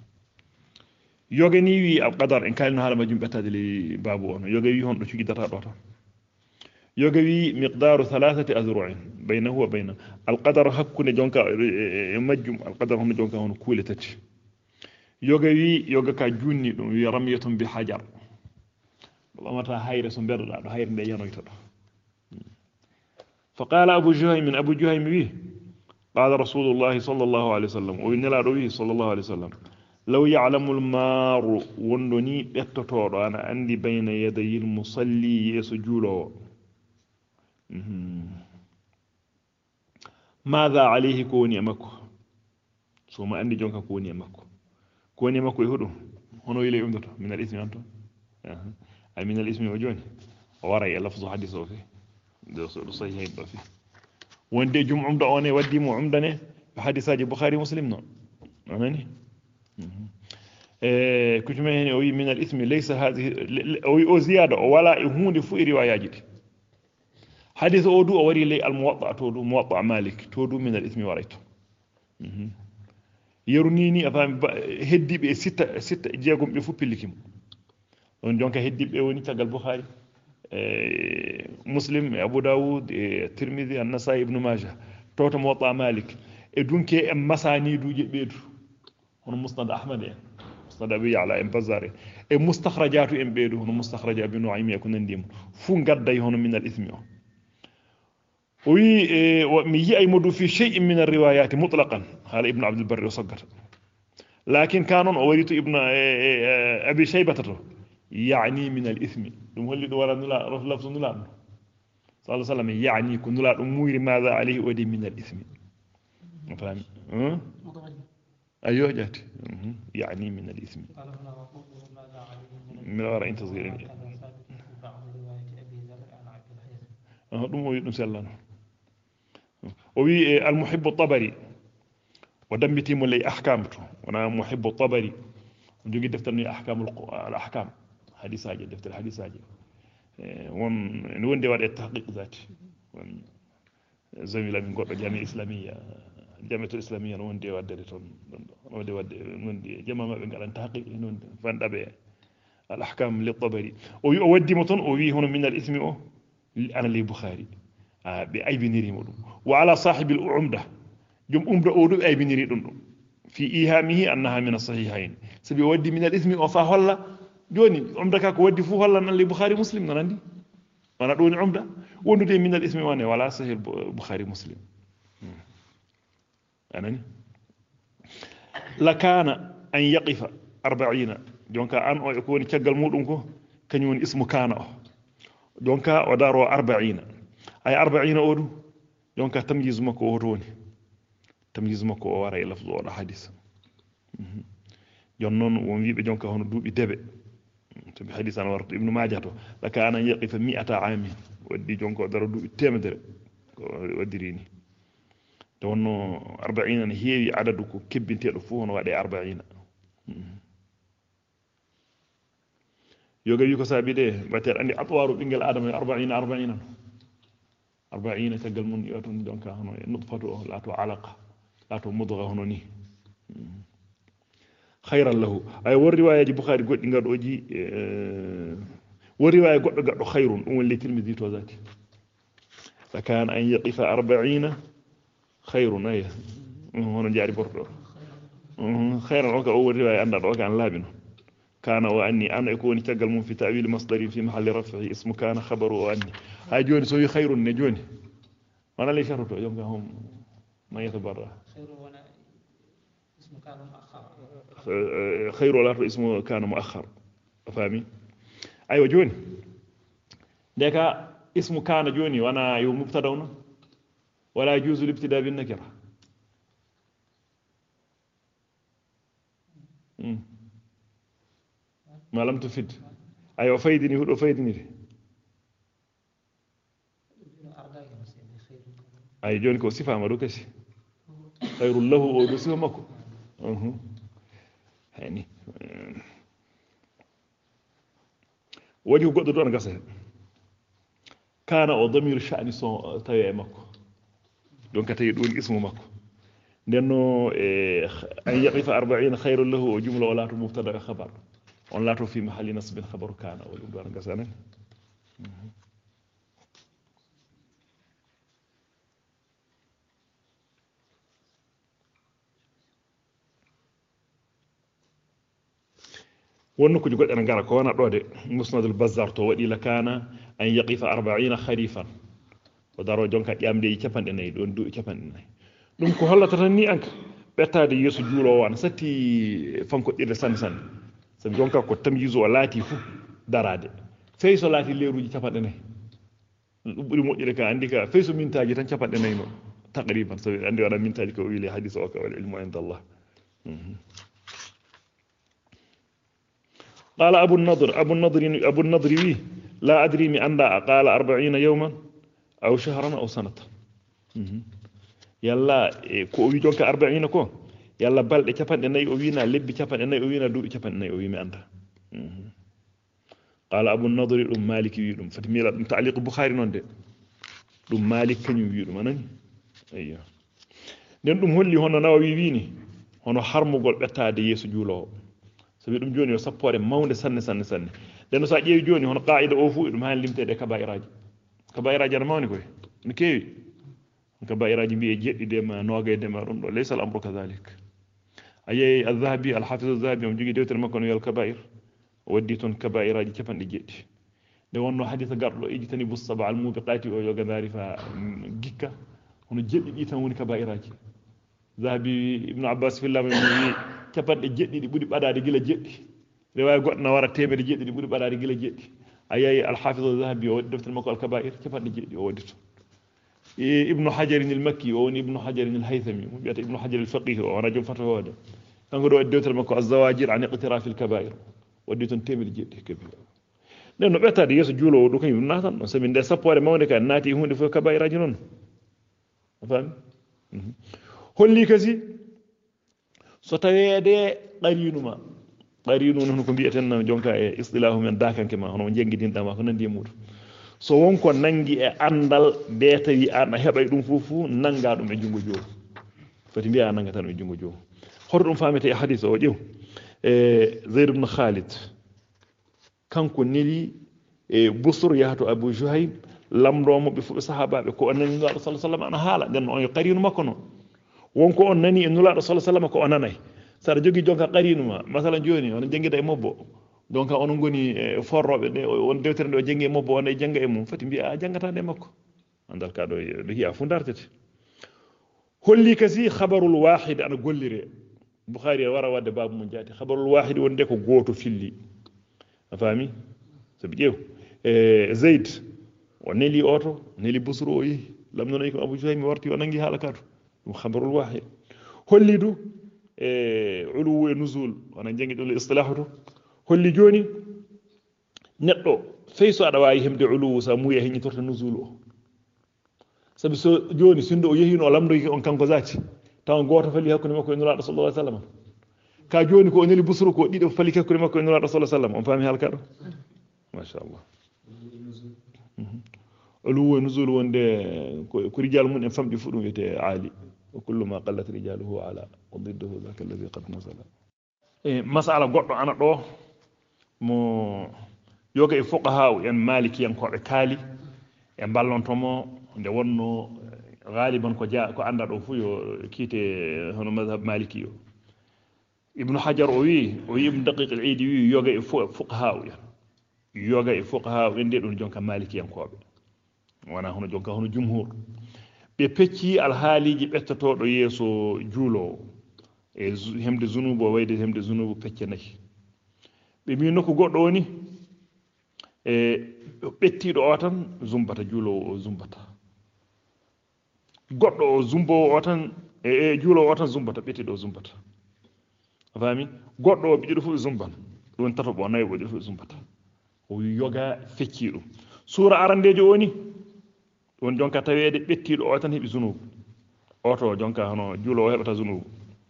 يوغني وي القدر إن كان هذا مجمع بتادي لي بابو أنا يوغي هون رشوكي دتا دوتا يوغي مقدار 3 أذرع بينه وبين القدر حكون جونكا مجم القدر هم جونكا هون كولتتش yoga wi yoga ka junni ɗum wi ramyatum bi hajar ɓamata hayre so mbeɗoɗa ɗo hayre nde yanoyta ɗo فقال أبو جهيم وي قال رسول الله صلى الله عليه وسلم وينلا روي صلى الله عليه وسلم لو يعلم المار وندني بتتورو أنا عندي بين يدي المصلي يسجوله ماذا عليه كوني أمكو ثم عندي جونك كوني أمكو يهدو هنا إلي أمدته من الإثم أنتم أي من الإثم وجوني ورأي لفظ حديث فيه صحيح فيه وندي جمع عمدة أنا ودي مو عمدة بحديث بخاري مسلم نو أماني كنت ما هنا أوي من الإثم ليس هذه أو زيادة ولا يهون في روايات حديث أودو أوري لي الموضع تودو موضع مالك تودو من الإثم وريته يرنيني أفهم هدي ستة جاكم بفوبي لكم on jonka heddibe woni tagal bukhari muslim abu daoud tirmidhi an-nasai ibn majah toto muwatta malik e dunke e masaniduuje beedu hono musnad ahmad en musnad abi ya'la en bazari e mustakhrajatu en beedu hono mustakhraj abi nu'aym ko nandim fu gadday hono min al-ithmi wi mi yi ay modu fi shay'in min ar-riwayat mutlaqan hala ibn abd al-barr وصقر لكن كانوا اوريت ابن ابي شيبه يعني من الإثم دم هل دورا نلا لفظ نلا صلى الله عليه وسلم يعني كن نلا أمور ماذا عليه ودي من الإثم فاهم أيوه جات يعني من الإثم من وراء انتظيرني دم هو نسألنا وبي المحب الطبري ودمتي ملي أحكامته وأنا محب الطبري ونجي دفترني أحكام الأحكام حديثاجي دفتر حديثاجي وندي وادي التحقيق ذاتي زميلا من قرب جامعة إسلامية الجامعة الإسلامية وندي وادي وندي جماعة ما بين التحقيق فندبه الأحكام للطبري ويودي متن وي هنا من الإثم أنا لي بخاري بأي بنيري مدو وعلى صاحب العمدة جم أمدة أودو أي بنيري دندو في إيهامه أنها من الصحيحين سبي ودي من الإثم وفاهلا joni umda ka ko waddi fu hollan nan li bukhari muslim nanandi wana doni umda wondude min al ismi wane wala sahih bukhari muslim anani la kana an yaqifa 40 jonka an o ko woni tiagal mudum ko kany woni ismu kana o jonka o daro 40 ay 40 odu jonka tamyiz mako o woni tamyiz mako o wara e lafzu o hadith jon non won wiibe jonka hono duubi debe to hadith an warto ibnu majah to la kana yaqifa 100 aami waddi jonko daro duubi temedere ko wadirini to wonno 40 ne heewi adadu ko kebbintedo fu hono wade 40 yoga wi ko sabi de bater andi atwaru bingel adama 40 40 tagal mun yoton jonka hono nutfatu la to alaqa la to mudgha hono ni خيرا له أي والرواية بخاري قد نقد أجي والرواية قد خير واللي تلمذي توزاتي فكان أن يقف 40 خير أيه هنا جاري برضو خيرا وكا أول رواية أن وكا عن لابنه كان وأني أنا يكون تقل من في تأويل مصدر في محل رفعه اسم كان خبر وأني هاي جوني سوي خير نجوني أنا ليش شرطه يوم هم ما يتبرع خير ولا اسمه كان مؤخر فاهمي ايوه جوني ديكا اسمه كان جوني وانا يوم مبتدا ولا يجوز الابتداء بالنكره ما لم تفد ايوه فايدني هو فايدني اي جوني كو صفه ما دوكسي خير له او صفه مكو يعني وجه قد دون غسه كان او ضمير شأن سو تاي مكو دونك تاي دون اسمه مكو لانه ان يقف 40 خير له وجمله ولا مبتدا خبر on lato fi mahalli nasb khabar kana wala dون غسه wonno ko godde ngara ko wana do de musnad al bazzar to wadi la kana an yaqifa 40 kharifan o daro jonka ƴamde e capande nayi don du capande nayi dum ko hollata tan ni anka bettade yeso juulo wan satti fanko dirde san san sabi jonka ko tamyizo o laati fu darade feyso laati leeruji capande nayi dum buri moƴƴire ka andi ka feyso mintaji tan capande nayi no taqriban sabi andi wala mintaji ko wili hadith o ka wal ilmu inda Allah قال أبو النضر وي لا أدري من أن قال 40 يوما أو شهرا أو سنة يلا كو وي جونك 40 كو يلا بالde capande nayi o wiina lebbi capande nayi o wiina duubi capande nayi o wi mi anda قال أبو النضر دum مالك wi dum fati mila dum ta'liq bukhari non de dum malik kanyum wi dum anani ayyo den dum holli hono nawawi wiini hono harmugol bettaade yeso juulo sabi dum joni yo sappore mawnde sanne den so ƴeewi joni hono qaida o fu dum han limtede kaba'iraji ana mawni koy ne kewi kaba'iraji bi e jeddide ma nogayde ma dum do laysa al-amru kadhalik ayay al-dhahabi al-hafiz al-dhahabi on jogi dewtere makko no yal kaba'ir waddi ton kaba'iraji capande jeddi de wonno hadith gardo ejitani bus sab'a al-mubiqati o yoga dari fa gikka hono jeddi tan woni kaba'iraji dhahabi ibn abbas fi lam wi capande jeddidi budi badade gila jeddi riwaya godna wara temede jeddidi budi badade gila jeddi ayay al-hafiz al-dhahabi o defter makko al-kaba'ir capande jeddi o waddi ibn hajar al-makki o woni ibn hajar al-haythami mo biata ibn hajar al-faqih o rajul fatawada kanko do defter makko az-zawajir an iqtiraf al-kaba'ir waddi ton temede jeddi kabir nen no bettade yeso juulo do kanyum natan non sabi nde sappore mawde ka naati hunde fo kaba'iraji non fami holli kasi so tawede qarinuma qarinu non ko bi'eten jonka e istilahu men dakanke ma hono jengidinda ma ko nandi e mudu so wonko nangi e andal be tawi an hebay dum fufu nanga dum e jungo jowo fati bi'a nanga tan e jungo jowo hoto dum famete e hadith o jew zaid ibn khalid kanko neli e busur yahto abu juhayb lamdo mo be fu sahababe ko onani nulaado sallallahu alaihi wasallam ana haala den on yo qarinu makko non wonko on nani e nulaado sallallahu alaihi wasallam ko onanay sara jogi jonka qarinuma masalan joni on jengida e mobbo donc on ngoni forrobe de on dewtere do jengi e mobbo on e janga e mum fati bi'a jangata de makko andal ka do hiya fu dartete holli kasi khabarul wahid ana gollire bukhari wara wadde babu mun jati khabarul wahid wonde ko goto filli afami sabi jew zaid o neli oto neli busru o yi lamno nay ko abu juhaymi warti o nangi hala kadu dum khabarul wahid holli du ulu e nuzul wana jengi dum istilahatu holli joni neddo feyso ada wawi hemde ulu sa muye henni torta nuzul o sabi so joni sindo o yehino lamdo on kanko zati taw goto fali hakkunde makko e nulaado sallallahu alaihi wasallam ka joni ko oneli busru ko dido fali hakkunde makko e nulaado sallallahu alaihi wasallam on fami halka do masha Allah ulu nuzul wonde ko rijal mun en famdi fu dum wete ali wa kullu ma qallat rijaluhu ala wa didduhu dhaka alladhi qad nazala masala goddo ana do mo yoga e fuqaha en maliki en ko be kali e ballontomo nde wonno galiban ko anda do fu yo kite hono mazhab maliki yo ibn hajar o wi ibn daqiq al-eid wi yoga e fuqaha en de don jonka maliki en ko be wana hono jonka hono jumhur be pecci al haliji bettotodo yeso juulo e hemde zunubo wayde hemde zunubu pecce nayi be mi nokko goddo woni bettido o tan zumbata juulo o zumbata goddo o zumbo o tan juulo o tan zumbata bettido o zumbata fami goddo o bidido fu zumban don tato bo nayi bo fu zumbata o yoga fecci dum sura arandejo woni don jonka tawede bettido o tan hebi zunubu oto jonka hono juulo o hebata zunubu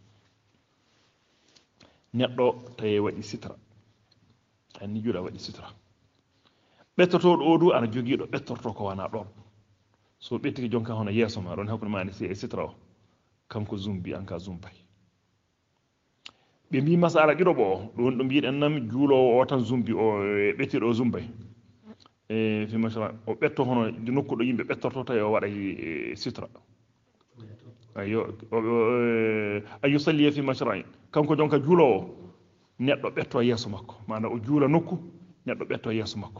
neddo taye wadi sitra anni juuda wadi sitra bettoto do du ana jogido bettorto ko wana don so betti jonka hono yeso ma don hakku mani si sitra o kanko zumbi anka zumbay be mi masala dido bo don dum biiden nam juulo o tan zumbi o bettido zumbay fi masala o betto hono di nokku do yimbe bettorto tay o wada sitra ayo ayu salli fi mashra'i kanko jonka juulo neɗɗo ɓetto yeeso makko mana o juula nokku neɗɗo ɓetto yeeso makko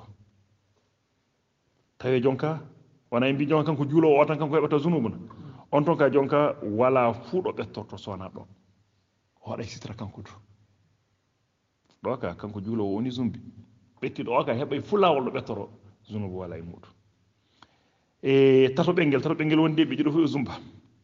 tawi jonka wona en mbi jonka kanko juulowo o tan kanko heɓata zunubu no on ton ka jonka wala fuu ɗo ɓettorto sowona ɗon o waɗa sitra kanko du ɗo ka kanko juulowo woni zumbi ɓettiɗo o ka heɓay fu lawol ɗo ɓettoro zunubu wala e muɗum e tato ɓengel woni de ɓe jiɗo fof e zumba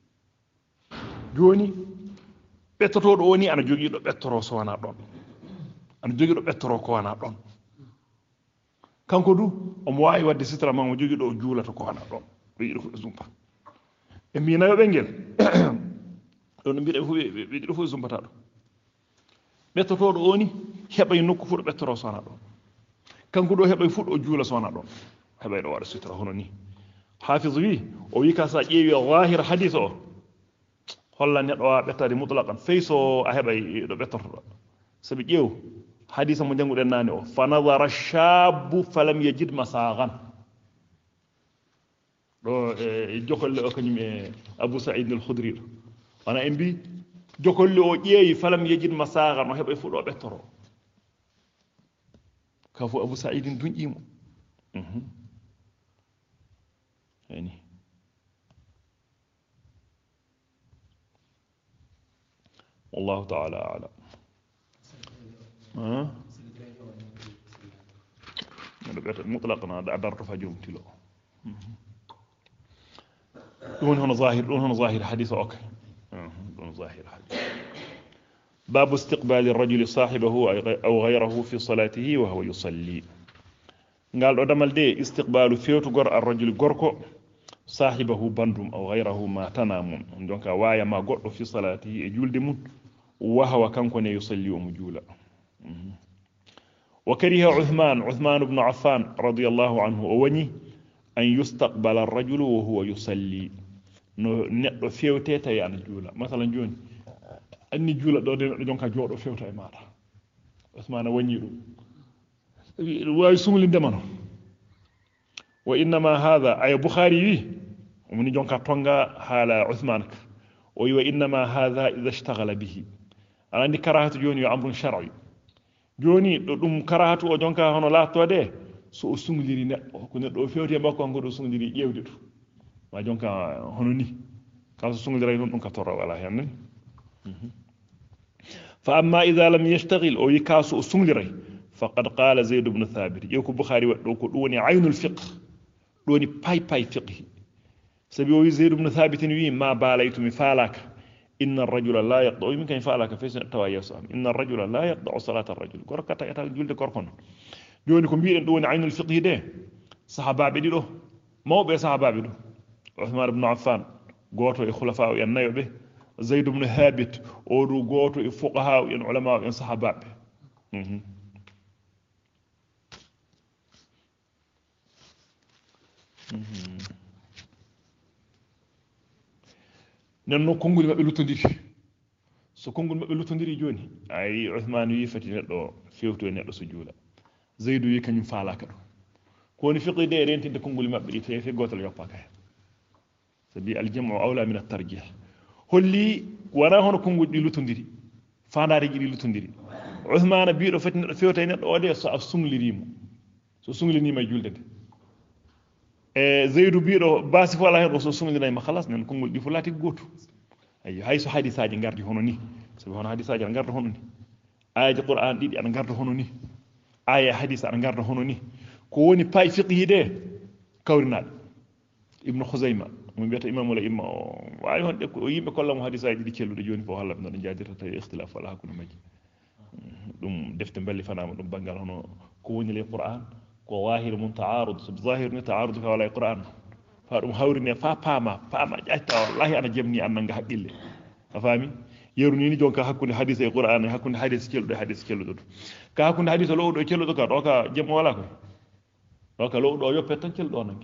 joni ɓettotoɗo o ni ana jogui ɗo ɓettoro sowona ɗon ana jogui ɗo ɓettoro ko wana ɗon kanko du omo wawi wadde sitra ma omo jogui ɗo juulata ko wana ɗon ɓe jiɗo fof e zumba e mbinayo ɓengel ɗon no mbiɗa fof ɓe jiɗo fof e zumbata ɗo ɓettotoɗo o ni heɓay nokku fuɗo ɓettoro sowona ɗon kanko ɗo heɓay fuɗo juula sowona ɗon heɓay ɗo waɗa sutra hono ni hafiz wi o wi ka sa ƴeewi zahir hadith o holla neɗɗo wawa ɓettade mutlaqan fey so a heɓay ɗo ɓettortoɗo sabi ƴeew hadisa mo jannguɗen nane o fa nadara shabu falam yajid masagan ɗo e jokolle o kañum e abou saïd al khudri ɗo wana en mbi jokolle o ƴeewi falam yajid masagan o heɓay fuɗo ɓettoro ka fo abou saïdin duñƴimo hani والله تعالى أعلم مطلقا أدرت فجوم تلو دون هنا ظاهر حديث أوكي دون ظاهر حديث باب استقبال الرجل صاحبه أو غيره في صلاته وهو يصلي قال أدمل دي استقبال فيوت غر الرجل غركو صاحبه بندم أو غيره ما تنام دونك وايا ما غرو في صلاته يجول دمون وهو كان كون يصلي ومجولا وكره عثمان بن عفان رضي الله عنه وني أن يستقبل الرجل وهو يصلي نيدو فيوتيتا يعني جولا مثلا جوني أني جولا دو دونك جودو فيوتا ماتا عثمان وني دو واي سوملي دمانو وإنما هذا أي بخاري ومن جونك تونغا حال عثمان وإنما هذا إذا اشتغل به أنا عندي كراهة جوني أمر شرعي joni do dum karahatu o jonka hono lattode so o sungliri neddo ko neddo o fewti makko ngodo sungliri ƴewde to ma jonka hono ni kala so sunglira non dum ka torra wala hen fa amma idha lam yashtaghil o yikasu o sunglira faqad qala zaid ibn thabit yeko bukhari waddo ko doni aynul fiqh doni pay fiqh sabi o zaid ibn thabit wi ma balaytu mi falaka إن الرجل لا يقطع يمكن يفعلك في توايسهم إن الرجل لا يقطع صلاة الرجل كركتا يتال جلد كركون جوني كم بيرن دون عين الفقه ده صحابة بديله ما هو صحابة بدو عثمان بن عفان قوتو الخلفاء ينايو به زيد بن ثابت أو قوتو الفقهاء ين علماء ين صحابة nanno kongol mabbe lutondiri so kongol mabbe lutondiri joni ay Uthman wi fati neddo fewto neddo so juula Zaidu wi kanyum falaka do ko ni fiqi de rentinde kongol mabbe di fe gotal yoppa kay sabi al jam'u awla min at-tarjih holli wana hono kongol di lutondiri fandaare ji di lutondiri Uthman bi do fati neddo fewto neddo o de so sunglirimo so sunglinima julde Zaidu biiɗo baasi fo ala hen o so sumidinay ma khalas nen kongol ɗi fo laati goto ayi hayso hadisaji gardi hono ni sabi hono hadisaji ana garda hono ni ayaji qur'an ɗiɗi ana garda hono ni aya hadis ana garda hono ni ko woni pay fiqhi de kawrinaɗe ibnu khuzayma mo mbiyata imam wala imma o wawi honde ko yimɓe kollamo hadisaji ɗi celluɗe joni fo holla no jadirta tawi ikhtilaf wala hakkude majji ɗum defte balli fanama ɗum banggal hono ko woni le qur'an ko wahir mun ta'arud sub zahir ni ta'arud ka wala qur'an fa dum hawrine fa pama ƴatta wallahi ana jemni an nanga haqqille afami yeruni ni jonka hakkunde hadith e qur'an hakkunde hadith celludo ka hakkunde hadith lowdo celludo ka do ka jemmo wala ko do ka lowdo yoppe tan celludo nangi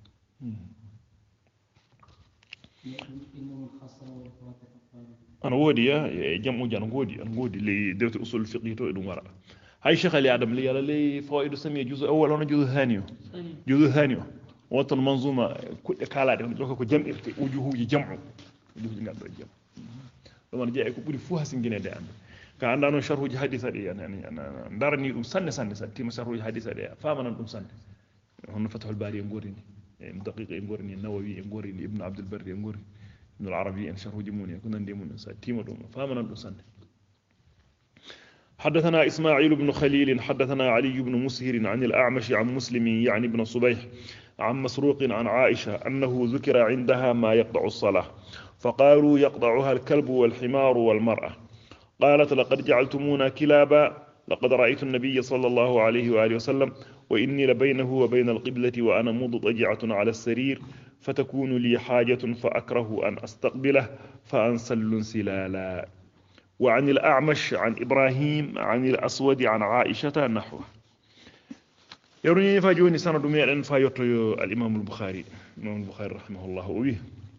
ana wodi ya jamu jan ngodi le dewte usul fiqh to e dum wara هاي شغل يا آدم لي على لي فوائد سمية جزء أول ولا جزء ثاني وطن منظومة كل كلا ده نجوك كجمع وجوه يجمع وجوه جناد الجمع لما نجي أكو بدي فوها سنجنا ده ka anda non sharhuji hadisa de yani darani dum sanne sanne tima sharhuji hadisa de famanan dum sanne hono fathul bari en gorini e daqiq en gorini nawawi en gorini ibn abdul barri en gorini ibn al arabi en sharhuji mun ko nande mun sa tima dum famanan dum sanne حدثنا إسماعيل بن خليل حدثنا علي بن مسهر عن الأعمش عن مسلم يعني ابن صبيح عن مسروق عن عائشة أنه ذكر عندها ما يقطع الصلاة فقالوا يقطعها الكلب والحمار والمرأة قالت لقد جعلتمونا كلابا لقد رأيت النبي صلى الله عليه وآله وسلم وإني لبينه وبين القبلة وأنا مضطجعة على السرير فتكون لي حاجة فأكره أن أستقبله فأنسل انسلالا. وعن الأعمش عن إبراهيم عن الأسود عن عائشة نحوه. يروني فاجوني سند ميرن فايوتو الإمام البخاري رحمه الله ويه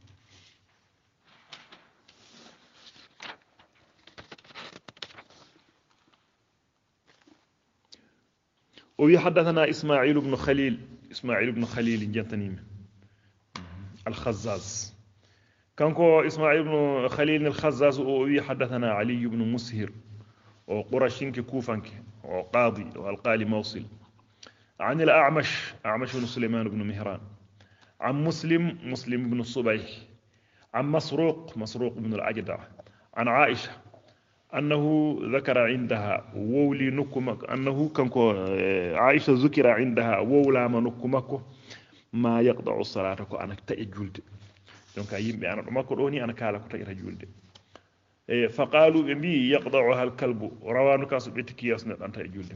حدثنا إسماعيل بن خليل جنتنيم الخزاز كانكو إسماعيل بن خليل الخزاز وي حدثنا علي بن مسهر وقرشينك كوفانك وقاضي والقالي موصل عن الأعمش بن سليمان بن مهران عن مسلم بن الصبيح عن مسروق بن الأجدع عن عائشة أنه ذكر عندها وولي نكمك أنه كانكو عائشة ذكر عندها وولا ما نكمك ما يقطع الصلاة كو أنا تأجلد دونك يمبي أنا ماكو دوني أنا كالا كو تأجلد فقالوا بي يقطعها الكلب روانو كاسو بيتكياس نت أنت تأجلد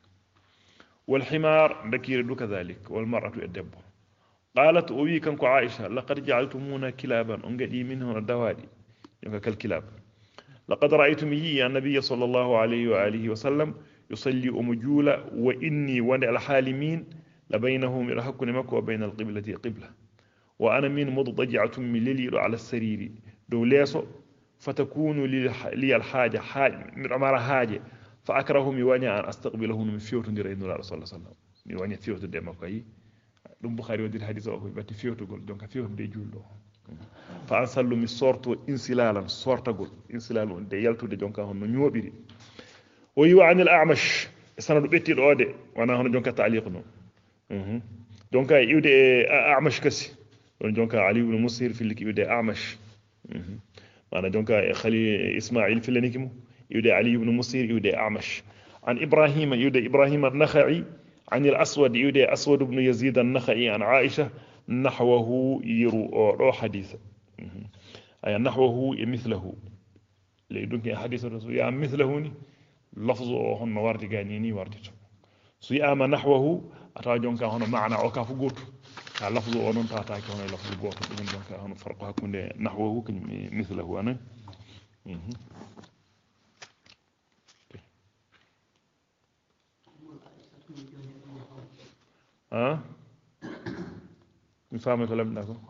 والحمار ذكير دو كذلك والمرأة الدب قالت أوي كانكو عائشة لقد جعلتمونا كلابا أنقدي منه الدوادي دونك كالكلاب لقد رأيتم يا النبي صلى الله عليه وآله وسلم يصلي أمجولا وإني وأنا الحالمين لبينهم الحق نمك وبين القبلة قبلة وأنا من مضطجعة من ليلي على السرير دوليسو فتكون لي الحاجة من أمر حاجة فأكره ميواني أن أستقبله من فيوت ندير إنه الله صلى الله عليه وسلم ميواني فيوت دي مكاي دم بخاري ودي الحديث أخوي باتي فيوت قول دونك فيوت دي جولو فأنسل من صورته انسلالا صورته قول انسلال دي يلتو دي جونكا هون نيوبيري ويو عن الأعمش سند بيتي الأودي وانا هون جونكا تعليق نو جونكا يودي أعمش كسي جونكا علي بن مسهر في اللي يودي أعمش وانا جونكا خلي إسماعيل في اللي نكمو يودي علي بن مسهر يودي أعمش عن إبراهيم يودي إبراهيم النخعي عن الأسود يودي أسود بن يزيد النخعي عن عائشة نحوه يرو حديث أي نحوه مثله ليدونك حديث الرسول يا مثله لفظه هون واردي غانيني واردتو سو ياما نحوه اتا جونكا هون معنى او كافو غوتو ka lafzu o non tata ko hono lafzu goto dum donc hono farqo hakkunde nahwu ko mithlahu ana ha mi fami ko lamda ko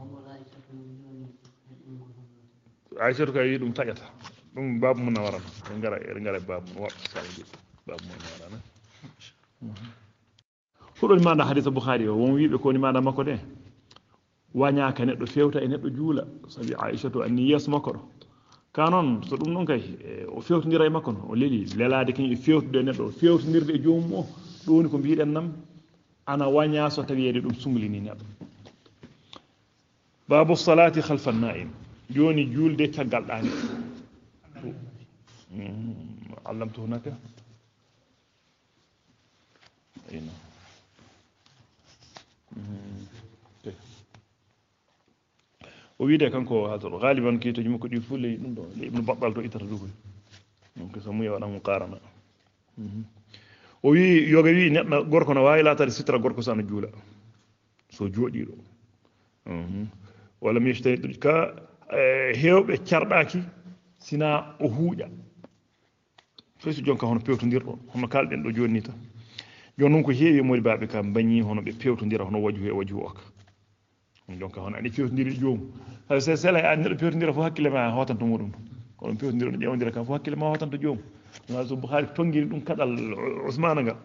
Aisha ko yi dum tajata dum babu mun wara ngara babu mun wa saudi babu mun wara na fuɗɗo maɗa hadisa Bukhari o won wiɓe koni maɗa makko de wañaka neɗɗo fewta e neɗɗo juula sabi Aisha to anni yeeso makko ɗo ka noon so ɗum ɗon kay o fewtodira e makko no o leeli lelade kañum e fewtude e neɗɗo fewtodirde e joomum o ɗum woni ko mbiɗen nam ana waña so tawiyede ɗum sumlini neɗɗo babu salati khalfa an-na'im joni julde caggal ɗani allamtu hunaka ayna o wiide kanko hadoro galiban kitoji makko ɗi fu ley ɗum ɗo le ibnu battal to itata ɗukoy donc so muyi waɗa mo qarana o wi yoga wi neɗɗo gorko no wawi latade sitra gorko so ana juula so jooɗiɗo walla mi yectayi ka hewɓe carɗaki sina o huuƴa fay so jonka hono pewtodirɗon hono kalɗen ɗo joni ni tan joni noon ko heewi modi baɓe kam bañi hono ɓe pewtodira hono waju e waju o ka jonka hono aɗa pewtodiri joomum hay so sela a neɗɗo pewtodira fof hakkille ma hotanto muɗum kono pewtodira no ƴewdira kam fof hakkille ma hotanto joomum ɗum so Bukhari tonguiri ɗum kaɗal Ousmane nga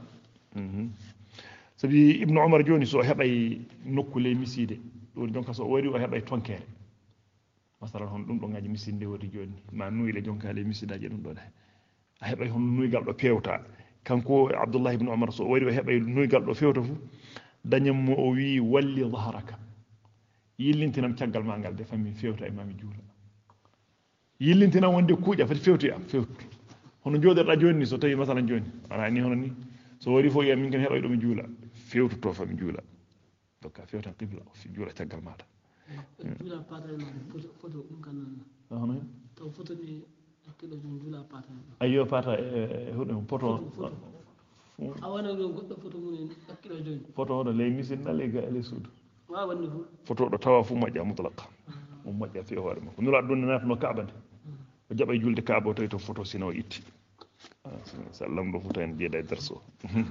sabi Ibnu Umar joni so heɓay nokku ley miside ɗum jonka so wari o heɓay tonkere masalan hono ɗum ɗo ngaji miside nde wodi joni ma nuyile jonka ley misidaji ɗum ɗo de a heɓay hono nuygal ɗo pewta kanko Abdullah ibn Umar so wari o heɓay nuygal ɗo fewta fu dañam mo o wi walli dhahraka yillintinam caggal ma ngal de fami fewta e mami juula yillintinam wonde kuuƴa fati fewti am fewtu hono jooɗoɗa joni ni so tawi masalan joni ana ni hono ni so wari fo min kan heɓay ɗo mi juula fewtuto fami juula donc a fewtan qibla o fi juula caggal maɗa juula patare ma photo ɗum kan nan hono taw photo ni hakkilo jom juula patare ayyo pata e huɗum photo a wona ɗo goɗɗo photo mum hakkilo joni photo hono ley misinna ley suudu wa wonde fu photo ɗo tawa fu moƴƴa mutlaqa mo moƴƴa fi hoore makko nula ɗum natno kaabade o jaɓa e julde kaaba o tawi to photo sino o itti so lamɗo fu tawen jeeɗa e darso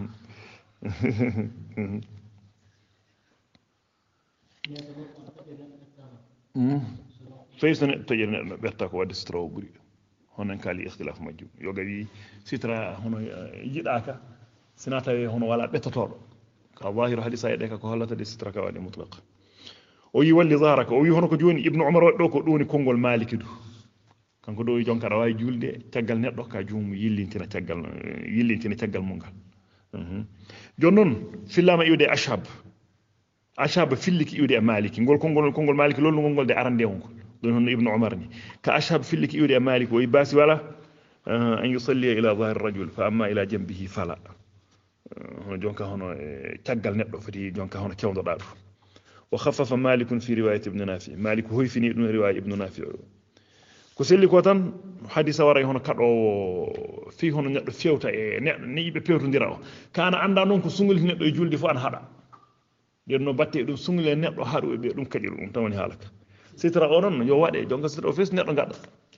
fayi so neɗɗo toƴƴere neɗɗo no ɓerta ko wadde sutra o ɓuuri honon kaali ihtilaf majjum yoga wi sitra hono yiɗaka sina tawi hono wala ɓettotoɗo ka zahiru hadisa e ɗe ka ko hollata de sitra ka waɗi mutlaq o yi walli zahraka o wi hono ko joni ibnu umar waɗi ɗo ko ɗum woni konngol maliki du kanko ɗo wi jonka aɗa wawi julde caggal neɗɗo ka jomum yillintina caggal mum ngal joni noon fillama iwde e ashab filliki iwde e maliki ngol konngol maliki lollu ngol de arandewo ngol ɗon hono ibnu umar ni ka ashab filliki iwde e maliki o yi basi wala an yusalliya ila zahir rajul fa amma ila jambihi fala hono jonka hono caggal neɗɗo foti jonka hono kewdoɗa ɗum wa khaffafa malikun fi riwayat ibn nafi malik hoyfini ɗum riwaya ibnu nafi ko selli ko tan hadisa waray hono kaɗowo fi hono neɗɗo fewta e neɗɗo ni yiɓe pewtodira o kana anda noon ko sungulti neɗɗo e julde fof ana haɗa nden no batte ɗum sungule neɗɗo haɗu e ɓe ɗum kaƴi ɗum tan woni haalaka sitra o noon yo waɗe jonka sitra o fes neɗɗo gaɗa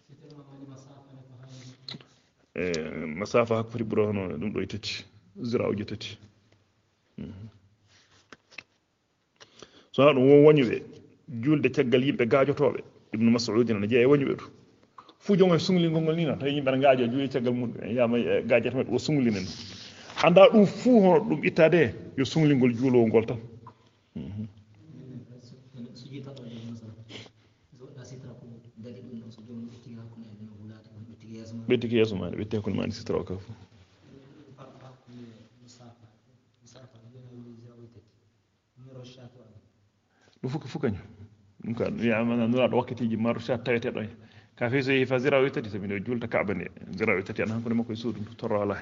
masafa hakko foti ɓuura hono ɗum ɗo e tati zira uji tati so ɗum won wañuɓe julde caggal yimɓe gajotoɓe ibnu mas'ud ne jeeya wañuɓe ɗum fu jongo e sunglingol ngol ni no tawi yimɓe ne gaajo juuli caggal mum yama gaajata men o sunglinen anda ɗum fu hono ɗum ittade yo sunglingol juulowo ngol tan ɓetti ko yeeso mani ɓetti hakkude mani sitra o ka fu ɗum fof kañum ɗum ka wiyama nuraɗo wakkatiji marochat taweteɗo e ka fe so yeehi fa zéro e tati sabi nde julta kaaba nde 0 e tati ana hankude makko e suudu ndu torro ala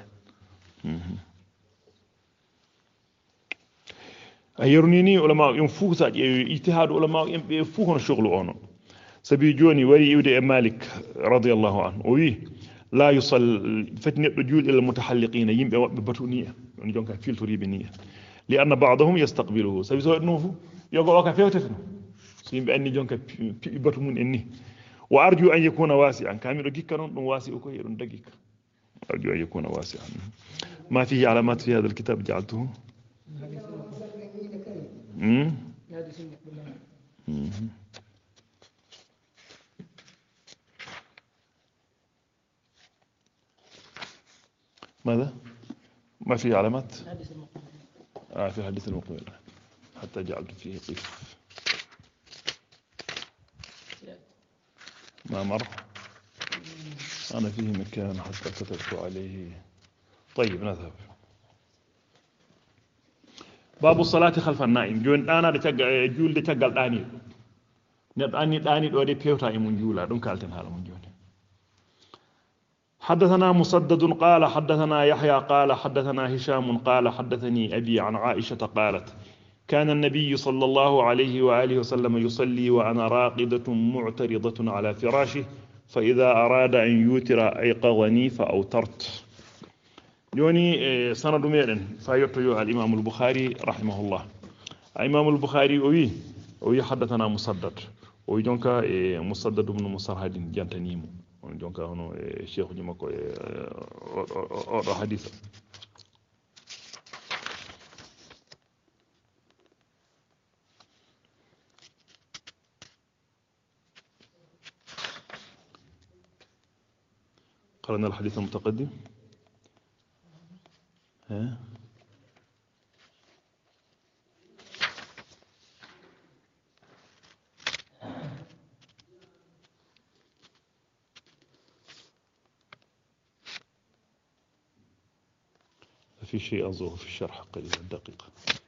a yeruni ni ulama en fuu sa ƴeewi ijtihadu ulama en ɓe fuu hono chohlu ono sabi joni wari iwde e malik radiallahu anhu o wi la yusal fati neɗɗo juulɗe el mutahalliqina yimɓe waɓɓe batu niya on jonka filtoriɓe niya li anna badahum yastaqbiluhu sabi so waɗi ɗum fof yogo o ka fewtete no so yimɓe anni jonka piɓi batu mum en ni wa arju an yakuna wasi'an kamiɗo gikka noon ɗum wasi o koye ɗum dagika arju an yakuna wasi'an ma fihi alamat fi hada alkitab ja'altuhu ماذا؟ ما فيه علامات؟ في الحديث المقبل حتى جعلت فيه قف ما مر أنا فيه مكان حتى كتبت عليه طيب نذهب باب الصلاة خلف النائم جون أنا جول دي تقل داني نبأني داني دو دي بيوتا إمون جولا دون كالتن هذا من جوني حدثنا مسدد قال حدثنا يحيى قال حدثنا هشام قال حدثني أبي عن عائشة قالت كان النبي صلى الله عليه وآله وسلم يصلي وأنا راقدة معترضة على فراشه فإذا أراد أن يوتر أيقظني فأوترت جوني سند ميرن فايوتو الإمام البخاري رحمه الله الإمام البخاري وي حدثنا مسدد وي جونكا مسدد بن مسرهد جانتنيمو jonka hono cheikh ji makko oɗo hadisa قرأنا الحديث المتقدم ها في شيء أظهر في الشرح قليلا دقيقة.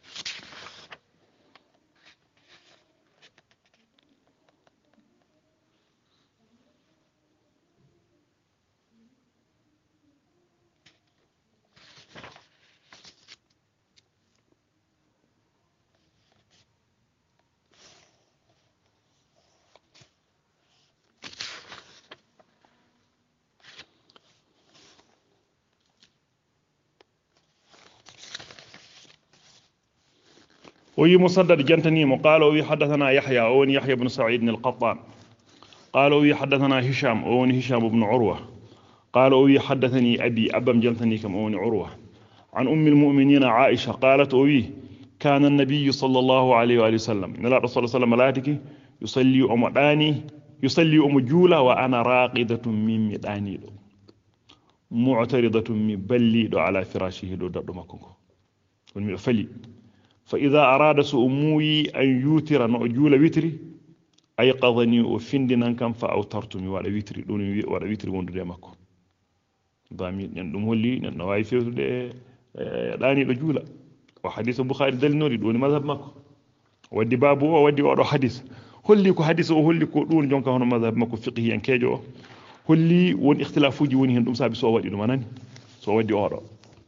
وي مسدد جنتني قال وي حدثنا يحيى أون يحيى بن سعيد القطان قال وي حدثنا هشام أون هشام بن عروة قال وي حدثني أبي أبم جنتني كم أون عروة عن أم المؤمنين عائشة قالت وي كان النبي صلى الله عليه وآله وسلم نلا رسول صلى الله عليه وسلم يصلي أمداني يصلي أمجولة وأنا راقدة من مداني معترضة من بلي على فراشه دو دمكو فلي فإذا أراد سؤموي أن يوتر نعجول وتري أيقظني وفندنا كم فأوترتني ولا وتري دون ولا وتري وندو دمكو ضامي ندم هولي نواي فيو داني رجولا وحديث البخاري دل نوري دون مذهب مكو ودي بابو ودي ودو حديث هولي كو حديث هولي كو دون جونكا هون مذهب مكو فقهي ان كيجو هولي وون اختلافوجي وني هندوم سابي سو ودي دum manani so waddi odo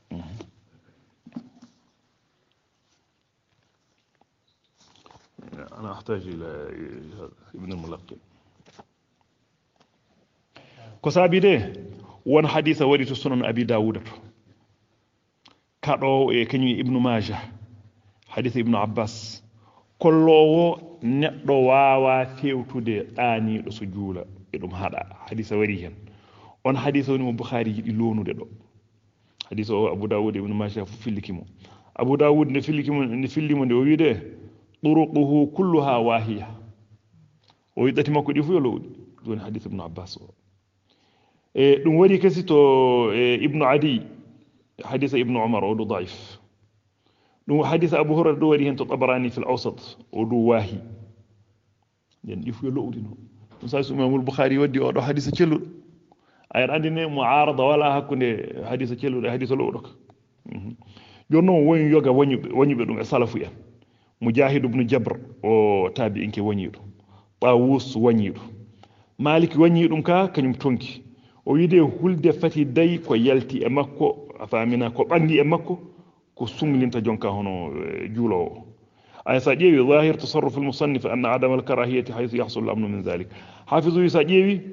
أنا أحتاج إلى ابن الملقن كسابي ده وان حديث ورد سنن أبي داود كارو كني ابن ماجه حديث ابن عباس كلو نيدو واوا فيوتودي داني دو سجولا ادم هذا حديث وري hen on حديث وني بخاري يدي لونوده دو حديث أبو داود ابن ماجه فيلكيمو أبو داود نفيليمو دي ويده طرقه كلها واهية ويدتي ماكو دي فيولو دون حديث ابن عباس دون وري كسيتو ابن عدي حديث ابن عمر ودو ضعيف دون حديث ابو هريره دو وري هنتو طبراني في الاوسط ودو واهي ين دي فيولو دينو مساس امام البخاري ودي ودو حديث تشلو اي عندي معارضه ولا حكونde حديث تشلو حديث لو دوك jonno woni yoga wanyube dum e salafu en mujahid ibn jabr o tabi inke wanyido tawus wanyido malik wanyidum ka kanyum tonki o yide hulde fati day ko yalti e makko afamina ko bandi e makko ko sunglinta jonka hono juulo ay sa jeewi zahir tasarruf al musannif anna adam al karahiyati haythu yahsul al amn min dhalik hafizu sa jeewi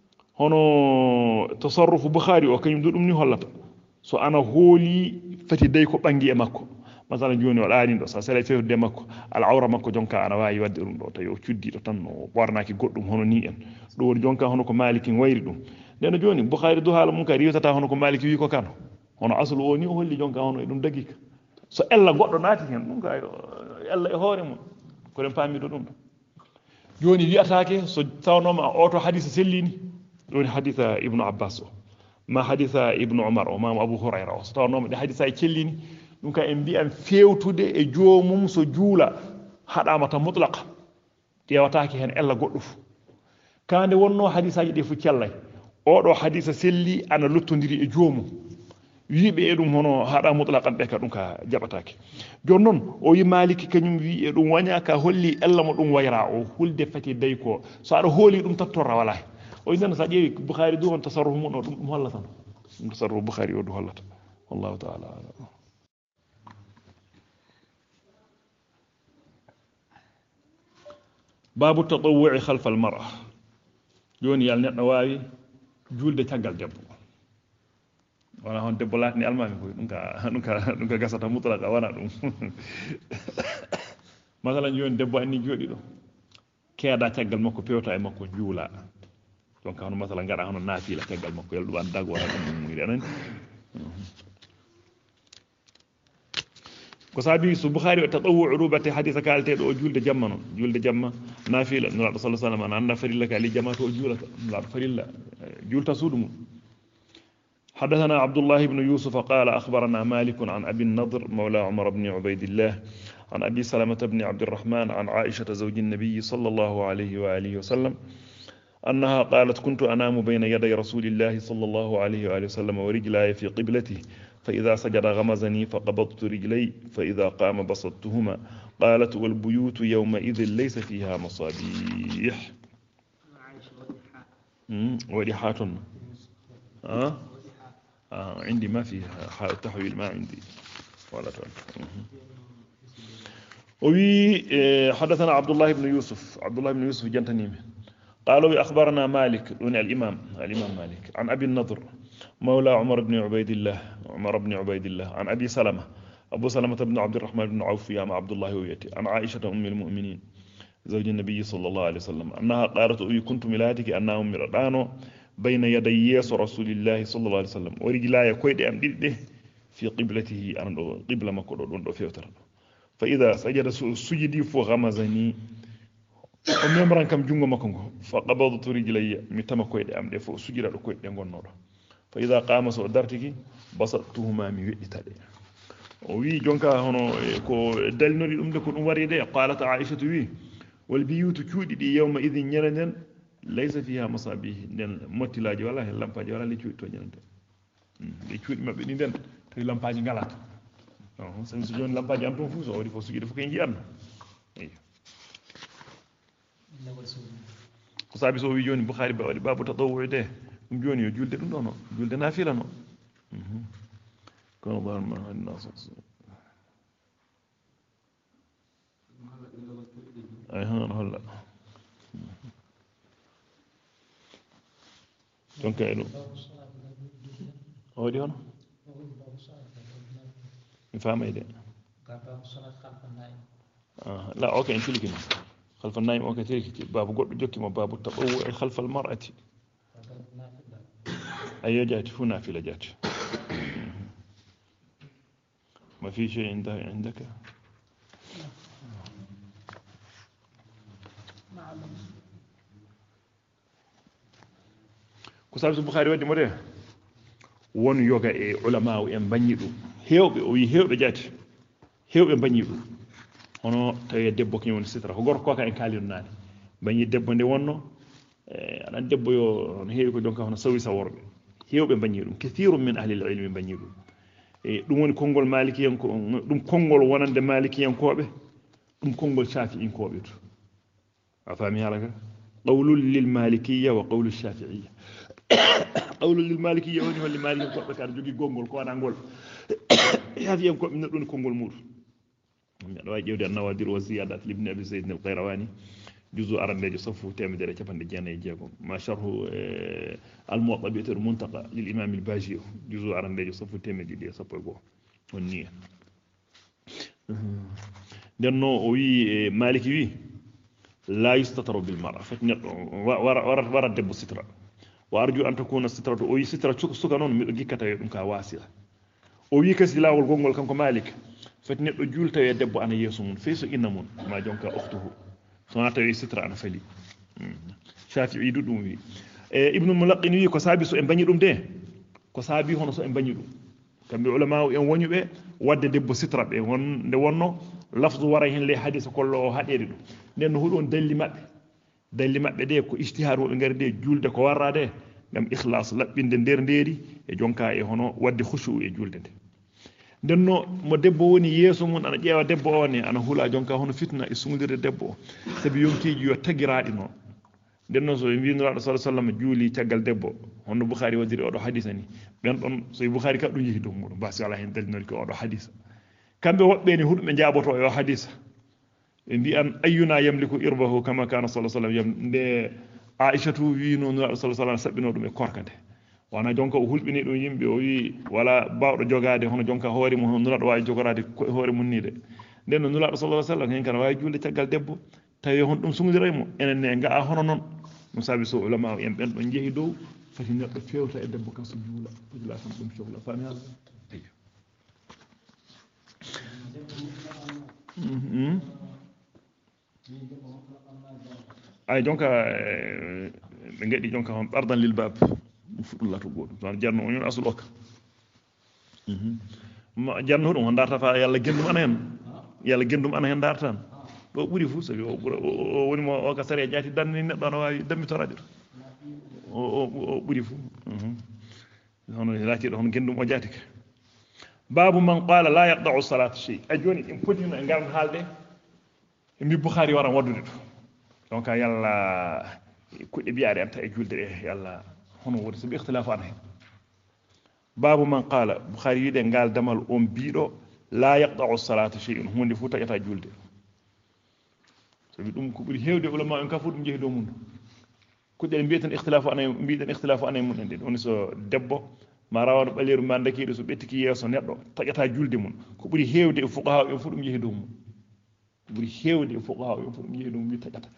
hono tasarruf bukhari o kanyum dum ni hollata so ana hooli fati day ko bangi e makko masala joni wadani do sa sele fewde makko al awra makko jonka ana wawi wadde dum do tayo cuddi do tan no bornaaki goddum hono ni en do woni jonka hono ko maliki wayri dum neno joni bukhari do hala mun ka riwtata hono ko maliki wi ko kano hono aslu woni o holli jonka hono e dum dagika so ella goddo naati hen dum ka ella e hoore mun ko den pami do dum joni wi'ataake so tawnoma oto hadith sellini do ni haditha ibnu abbas ma haditha ibnu umar o ma abu hurayra o so tawnoma de haditha e cellini dum ka en bi'an fewtude e joomum so juula hadama ta mutlaqa tewataaki hen ella goddo fu kande wonno hadisaaji de fu cellay o do hadisa selli ana luttondiri e joomum wiibe e dum hono hada mutlaqan be ka dum ka jabataaki jonnon o yi maliki kanyum wi e dum wanya ka holli ella mo dum wayra o hulde fati day ko so ada holi dum tattorra wala o yinna sa jeewi bukhari du on tasarruf mun o dum hollata dum tasarruf bukhari o du hollata wallahu ta'ala باب التطوع خلف المرأة جوني يال نيت واوي جولde tagal debbo wala hon debbo latni almami ko dum ka gasata mutlaka wana dum masalan joni debbo anni jodi do keeda tagal makko pewta e makko juula donc hono masalan ngara hono nafila tagal makko yel dum an dag wala dum muri anan ko sabi su bukhari o tatawwu urubati hadith kalte do julde jamma non julde jamma nafila no sallallahu alaihi wasallam anda farilla ka li jamaatu o julata la farilla julta sudum حدثنا عبد الله بن يوسف قال أخبرنا مالك عن أبي النضر مولى عمر بن عبيد الله عن أبي سلمة بن عبد الرحمن عن عائشة زوج النبي صلى الله عليه وآله وسلم أنها قالت كنت أنام بين يدي رسول الله صلى الله عليه وآله وسلم ورجلاي في قبلته فإذا سجد غمزني فقبضت رجلي فإذا قام بسطتهما قالت والبيوت يومئذ ليس فيها مصابيح ودحات عندي ما فيها تحويل ما عندي ولا وي حدثنا عبد الله بن يوسف جنتنيم قالوا أخبرنا مالك الإمام مالك عن أبي النضر مولى عمر بن عبيد الله عن أبي سلمة أبو سلمة بن عبد الرحمن بن عوف يا عبد الله ويتي عن عائشة أم المؤمنين زوج النبي صلى الله عليه وسلم أنها قالت كنت ميلادك أنها مردانو بين يدي رسول الله صلى الله عليه وسلم ورجلاي كويد أم دي في قبلته أن قبل ما كدو دون فيوتر فإذا سجد سجدي فغمزني وممران كم جونغو ماكونغو فقبضت رجلي متما كويد أم دي سجد دو كويد غونو فإذا قام سو درتiki basattuhuma mi wedditade o wi jonka hono ko dalnori dum de ko dum wari de qalat aisha wi wal biyutu cuudi di yawma idhin nyaranen laysa fiha masabih den mottilaji wala he lampaji wala li cuudi to nyarante de cuudi mabbe ni den to lampaji galata non sen so joni lampaji am ton fu so wadi fo sugi defo kay jiarno ko sabi so wi joni bukhari ba wadi babu tadawwu de dum joni yo julde dum non julde nafila non kono bar ma الناس ay han holla donc ay dum odi hono mi famay de لا اوكي انت لكن خلف النايم اوكي تلك باب goddo jokki mo babu tabawu خلف المرأة اي جات هنا في لجات ما في شيء عندك ko sabi bukhari waddi mode won yoga e ulama en bagni dum hewbe o wi hewbe jati hewbe bagni dum hono tawi debbo ko woni sitra ko gorko ka en kaliru nani bagni debbo de wonno anan debbo yo on heewi ko donka hono sawi saworbe hewbe bagni dum kathirun min ahli al-ilm bagni dum e dum woni kongol malikiyan ko dum kongol wonande malikiyan kobe dum kongol shafi'in kobe to afami halaka qawlul lil malikiyya wa qawlul shafi'iyya qawlul lil malikiyya woni holli malikiyan kobe kan jogi gongol ko wana ngol shafi'in kobe nedon kongol mudu mi do jewde an-nawadir wa ziyadat ibn abi zaid al-qayrawani juzu arandejo safu temedere capande jeena e jeegom ma sharhu al-muwatta bi al-muntaqa lil imam al-baji juzu arandejo safu temedide sappo go wonni denno o wi maliki wi la yustataru bil mar'a fat neddo wara debbo sitra wa arju an takuna sitratu o wi sitra suka non mi do gikkata dum ka wasila o wi kasi lawol gongol kanko malik fat neddo julta e debbo ana yeso mun feeso inna mun ma jonka ukhtuhu sona tawi sitra ana fali shafi'i dudum wi ibnu mulaqin wi ko sabi so en bagni dum de ko sabi hono so en bagni dum kambe ulama en wonyube wadde debbo sitra be won de wonno lafzu wara hen le hadith kollo hadede dum den no hudon dalli mabbe de ko ijtihad wobe ngari de julde ko warrade ngam ikhlas labbinde der ndeeri e jonka e hono wadde khushu e julde de denno mo debbo woni yeso mun ana jeewa debbo o ne ana hula jonka hono fitna e sungudirde debbo sabi yonkiji yo tagiraadi no denno so wi nura sallallahu alaihi wasallam juuli tagal debbo hono bukhari wadiri odo hadisa ni ben don so bukhari kaddo yihi do mudum basi wala hen dalnol ko odo hadisa kambe wobbe ni hudbe jaaboto yo hadisa e mbi an ayyuna yamliku irbahu kama kana sallallahu alaihi wasallam de aishatu wi no nura sallallahu alaihi wasallam sabbino dum e korkade wana jonka o hulbini dum yimbe o wi wala bawdo jogade hono jonka hoore mun hono nulado way jogorade hoore mun ni de den no nulado sallallahu alaihi wasallam hen kan way julde tagal debbo tawi hon dum sungudiray mo enen ne nga hono non no sabi so ulama en ben don jehi dow fati neddo fewta e debbo kan so juula jula sam dum shogla fami hala ay jonka be ngadi jonka hon bardan lil bab fudullato godum tan jarno on asul ok ma jarno dum darta fa yalla gendum ana hen dartan do buri fu sabi o woni mo o ka sare jati danni neddo no wawi dammi toradir o buri fu hono lati do hon gendum o jati ka باب من قال لا يقطع الصلاة شيء أجوني إن كنت نقارن هالده مي بخاري ورا ودود دونك يلا كل بياري أنت أجول ده يلا هنا ورس باختلاف عنه باب من قال بخاري يدين قال دمال بيدو لا يقطع الصلاة شيء هون فوتا يتا أجول ده سبي دوم كبري هيودي علماء إن كفود مجيه دومون كل بيتن اختلاف أنا من عندي ونسو دبو ما راون بالير man dakido so bettiki yeso neddo tajata julde mun ko buri hewde e fuqaha e fudum yehi dum buri hewde e fuqaha e fudum yehi dum mi tajata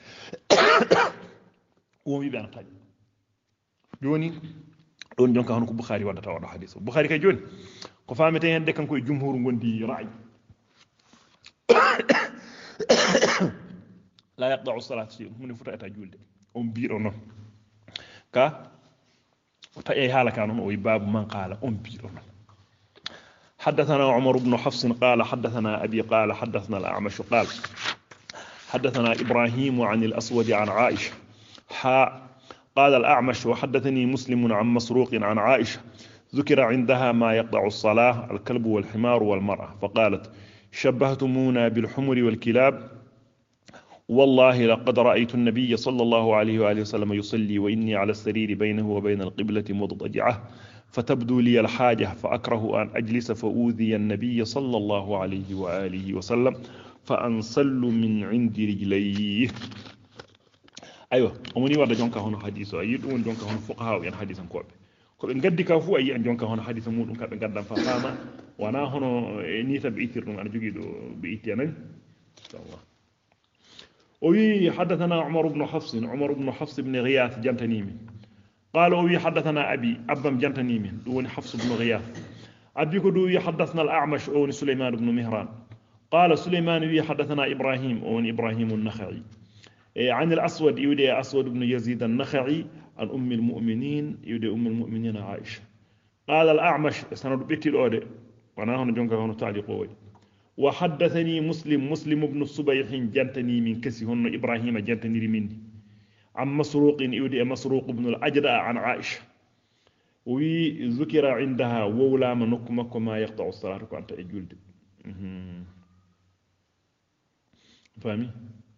o wi ben taj joni don jonka hono ko bukhari wadata wado hadith bukhari kay joni ko famete hende kanko e jumhur gondi ra'i la yaqda'u salati fi mun futa julde on biiro non ka تأي حالك عنه ويباب من قال بيرنا حدثنا عمر بن حفص قال حدثنا أبي قال حدثنا الأعمش قال حدثنا إبراهيم عن الأسود عن عائشة قال الأعمش وحدثني مسلم عن مسروق عن عائشة ذكر عندها ما يقطع الصلاة الكلب والحمار والمرأة فقالت شبهتمونا بالحمر والكلاب والله لقد رأيت النبي صلى الله عليه وآله وسلم يصلي وإني على السرير بينه وبين القبلة مضطجعة فتبدو لي الحاجة فأكره أن أجلس فأوذي النبي صلى الله عليه وآله وسلم فأنصل من عند رجليه أيوة أمني ورد جونكا هنا حديث أيدون جونكا هنا فقهاء ين حديثا كوب كوب نقدي كافو أي أن جونكا هنا حديث مود كاب نقدم فقاما وأنا هنا نيتا بيتر أنا جوجيدو بيتيانا الله وي حدثنا عمر بن حفص بن غياث جنتنيمي قال وي حدثنا أبي أبم جنتنيمي دون حفص بن غياث أبي كدو حدثنا الأعمش أون سليمان بن مهران قال سليمان وي حدثنا إبراهيم أون إبراهيم النخعي عن الأسود يودي أسود بن يزيد النخعي عن أم المؤمنين يودي أم المؤمنين عائشة قال الأعمش سند بيتي الأودي وانا هنا جونكا هنا تعليق وحدثني مسلم بن الصبيح جنتني من كسي هن إبراهيم جنتني مني عن مسروق يودي مسروق بن الأجدع عن عائشة وذكر عندها وولا منكم كما يقطع الصلاة كأنت الجلد فاهمي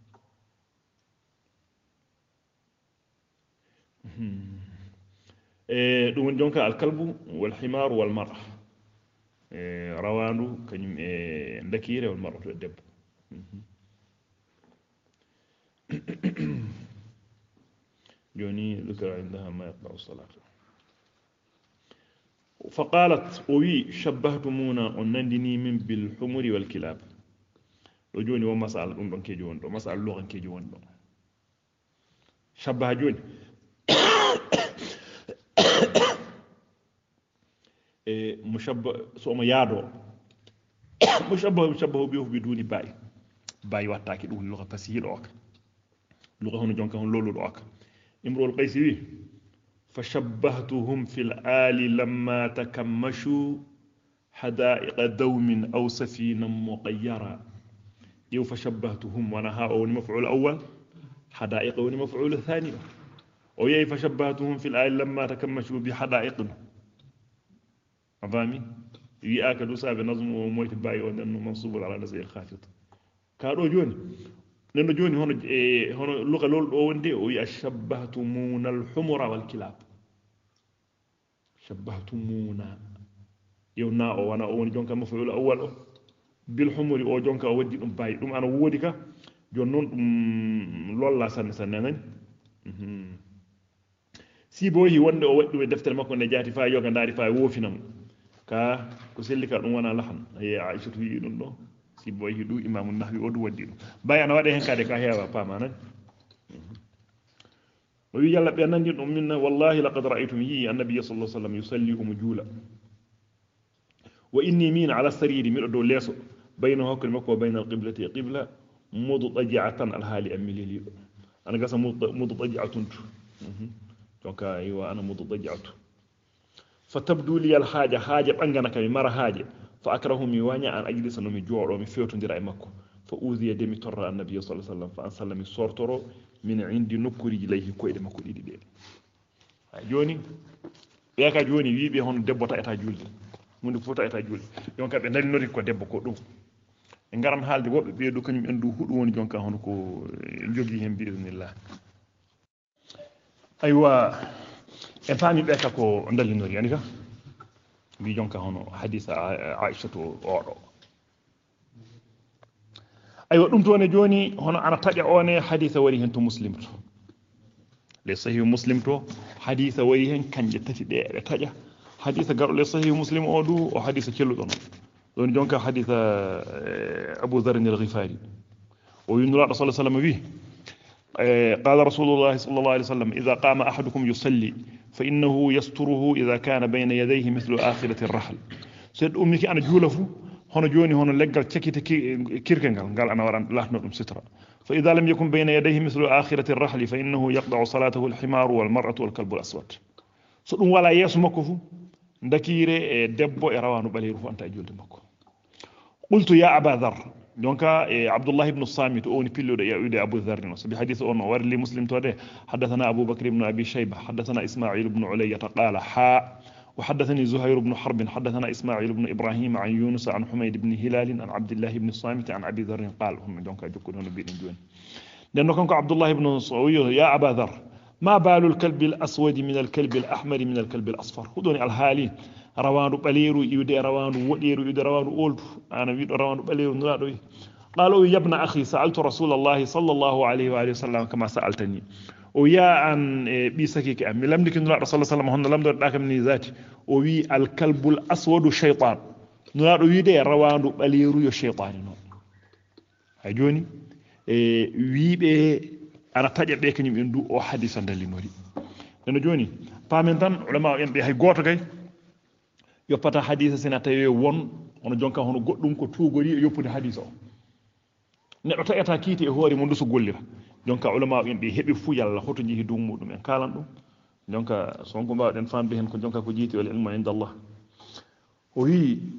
دون جونكا الكلب والحمار والمرأة روانو كنيم ndakire wal maratu debbo جوني ذكر عندها ما يقطع الصلاة فقالت وي شبهتمونا ونندني من بالحمر والكلاب جوني ومسأل دون كي جون دو مسأل لغة كي جون دو شبه جوني مشبه سوما يادو مشبه بيه بدون باي واتاكي دون لغة فسيل اوك لغة هنا جونكا هون لولو اوك امرؤ القيس فشبهتهم في الآل لما تكمشوا حدائق دوم أو سفينة مقيرة يو فشبهتهم وانا هاو مفعول أول حدائق مفعول الثاني ويي فشبهتهم في الآل لما تكمشوا بحدائق أفهمي يأكل ساب نظم وموت باي وأنه منصوب على نزع الخافض كارو جوني لأنه جوني هون اللغة لول وندي ويشبهتمون الحمر والكلاب شبهتمونا يونا وانا اون جونكا مفعول اول بالحمر او جونكا ودي دum باي dum ana wodi ka jon non dum lolla sanne si boyi wonde o waddi deftere makko ne jaati fa yoga ndaari fa wofinam ka ko selli ka dum wana lahan ay Aisha wi dum do si boyi du imam an-Nahwi o du waddi dum bay ana wade hen kade ka heewa pama nan وي يلا بأن دم منا والله لقد رأيت هي النبي صلى الله عليه وسلم يصلي مجولا وإني مين على السرير من دو ليسو بينه كلمك وبين القبلة قبلة مضطجعة الحالي أملي أنا قاسم مضطجعة دونك أيوة أنا مضطجعة فتبدو لي الحاجة حاجة أنجنا كمي مرة حاجة فأكره ميوانيا أن أجلس نمي جوع ومي فيوتن دي رأي مكو فأوذي دمي ترى النبي صلى الله عليه وسلم فأنسلم صورترو من عندي نكري إليه كويد ما كل إيدي جوني بياك جوني ويبي هون دبوتا إتا جولد hunde fota eta julde jonka ɓe dalinori ko debbo ko ɗum e ngaran haalde woɓɓe ɓeeɗo kañum en du huɗum woni jonka hono ko jogii heen biiznillah aywa en paami ɓe ka ko dalinori ani ka mbi jonka hono hadisa Aisha to oɗo aywa ɗum toone jooni hono ana taƴa one hadisa wari hen to muslim to le sahih muslim to hadisa wari hen kanje tati ɗe ɗe taƴa hadisa garɗo le sahih muslim o du o hadisa celluɗo non ɗon jonka hadisa Abu Dharr al-Ghifari o yunuraɗo sallallahu alaihi wasallam wi قال رسول الله صلى الله عليه وسلم إذا قام أحدكم يصلي فإنه يستره إذا كان بين يديه مثل آخرة الرحل سيد أمك أنا جولفو هنا جوني هنا لقل تكيت كيركنغال قال أنا وران لا نقوم سترة فإذا لم يكن بين يديه مثل آخرة الرحل فإنه يقطع صلاته الحمار والمرأة والكلب الأسود سدوم ولا يسمكه دكيرة دبو إروان بليرو أنت أجول دمكو قلت يا أبا ذر دونك عبد الله بن الصامت اوني بيلو يعود ابو ذر بحديث اون ورلي مسلم توده حدثنا ابو بكر بن ابي شيبه حدثنا اسماعيل بن علية قال حاء وحدثني زهير بن حرب حدثنا اسماعيل بن ابراهيم عن يونس عن حميد بن هلال عن عبد الله بن الصامت عن ابي ذر قال هم دونك جوكو دون بي جون لانه كان عبد الله بن صوي يا ابا ذر ما بال الكلب الاسود من الكلب الاحمر من الكلب الاصفر خذوني الحالي روانو بليرو يودي روانو وديرو يودي روانو اولد انا ويدو روانو بليرو نرادو قالوا يا ابن اخي سالت رسول الله صلى الله عليه واله وسلم كما سالتني ويا ان بيسكيك ام لمدك نرا رسول الله صلى الله عليه وسلم لمدو داكم ني ذاتي او وي الكلب الاسود شيطان نرادو ويدي روانو بليرو يو شيطان نو hay joni wiibe ana taje be kanyum en du o hadisa dalinori neno joni pamen tan ulama en be hay goto kay yoppata hadisa sina tawi won ono jonka hono goddum ko tugori e yoppude hadisa o neddo taeta kiti e hoore mo nduso gollira jonka ulama en be hebi fu yalla hoto jihi dum mudum en kalan dum jonka sonko bawden fambe hen ko jonka ko jiti wal ilmu inda Allah o wi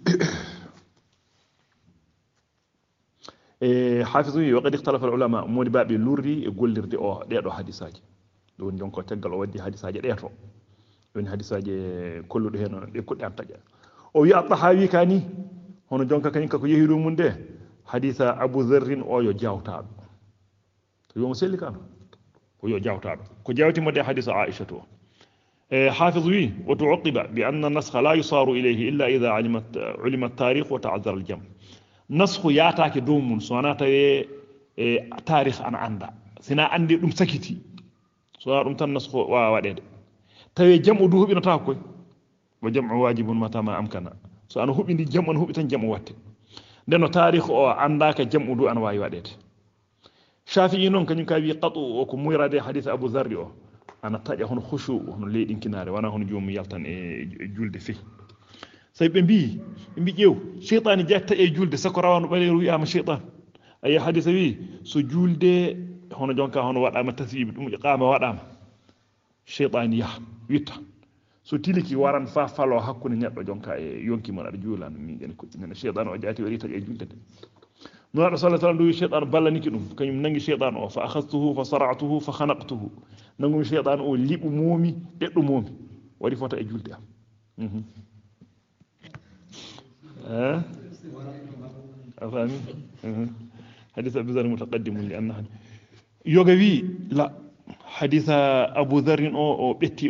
حافظوا وقد اختلف العلماء مودي بابي لوري غوليردي او ديدو حديثاجي دون جونكو تغال ودي حديثاجي ديتو دون حديثاجي كولودو هنا دي كودي ان تاجا او يا الطحاوي كاني هون جونكا كاني كو يهيدو من ده حديث ابو ذر او يو جاوتاد يوم سيلي كان او يو جاوتاد كو جاوتي مودي حديث عائشه تو حافظوا وتعقب بان النسخ لا يصار اليه الا اذا علم التاريخ وتعذر الجمع nasxu yaataake dow mun so wona tawi tarikh an anda sina andi ɗum sakiti so wona ɗum tan nasxu wawa waɗede tawi jam'u du huɓinata koy wa jam'u wajibun mata ma amkana so ana huɓindi jam'u an huɓi tan jam'u watte ndeno tarikh o andaka jam'u du ana wawi waɗede shafi'i noon kañum ka wi qatu o ko muyrade hadith abu zarri o ana taƴa hono khushu hono leyɗinkinare wona hono jomum yaltan e julde fi say be mbi ƴew shaytan jatta e julde sako rawanu baleru wi'ama shaytan ay hadisa wi so julde hono jonka hono wadama tasbih dum iqama wadama shaytan yah witta so tiliki waran fa falo hakkunde neddo jonka e yonki mon ada juulan mi jeni ko dinen shaytan o jaati wari taje julde de no sallallahu alaihi wasallam shaytan ballaniki dum kanyum nangi shaytan o fa akhadtuhu fa sara'tuhu fa khanaqtuhu nangum shaytan o libu momi deddo momi wari fota e julde am أفهمي حديث أبو ذر متقدم لأنه يوغوي لا حديث أبو ذر أو بيتي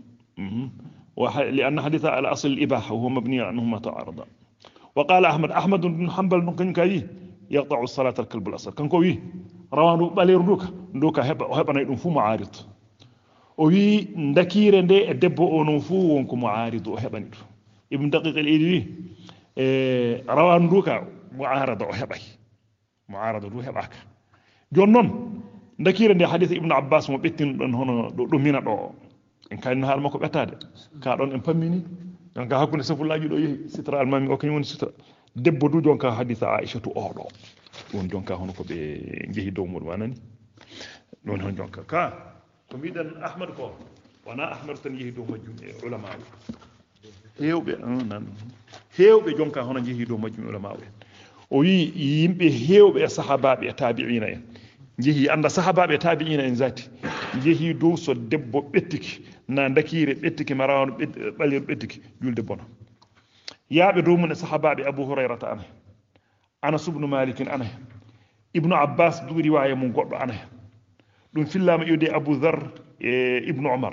لأن حديث على أصل الإباحة وهو مبني عنهما تعارضا وقال أحمد بن حنبل كان كاي يقطع الصلاة الكلب الأصل كان كوي روانو بالير دوكا هبنا يدون فو معارض وي ندكير ندي دبو اونو فو وونكو معارض هبنا ابن دقيق الإيدي روان دوكا معارضة وهباي معارضة وهباك جون نون ndakire nde hadith ibn abbas mo bettin don hono do mina do en kan hal mako betade ka don en pammini donc hakkunde safulaji do yehi sitra almami o kany woni sitra debbo du jonka hadith aisha to odo won jonka hono ko be jehi dow mudum anani don hon jonka ka to bidan ahmad ko wana ahmad tan yehi dow majjum e ulama hewbe jonka hono jehi dow majjum ulama o wi yimbe hewbe e sahabaabe e tabi'ina en jehi anda sahabaabe e tabi'ina en zati jehi dow so debbo bettiki na ndakire bettiki marawno balir bettiki julde bono yaaɓe dow mum e sahabaɓe abou hurayrata ana hen anas ibnu malikin ana hen ibnu abbas du riwaya mum goɗɗo ana hen ɗum fillama iwde abou dhar e ibnu omar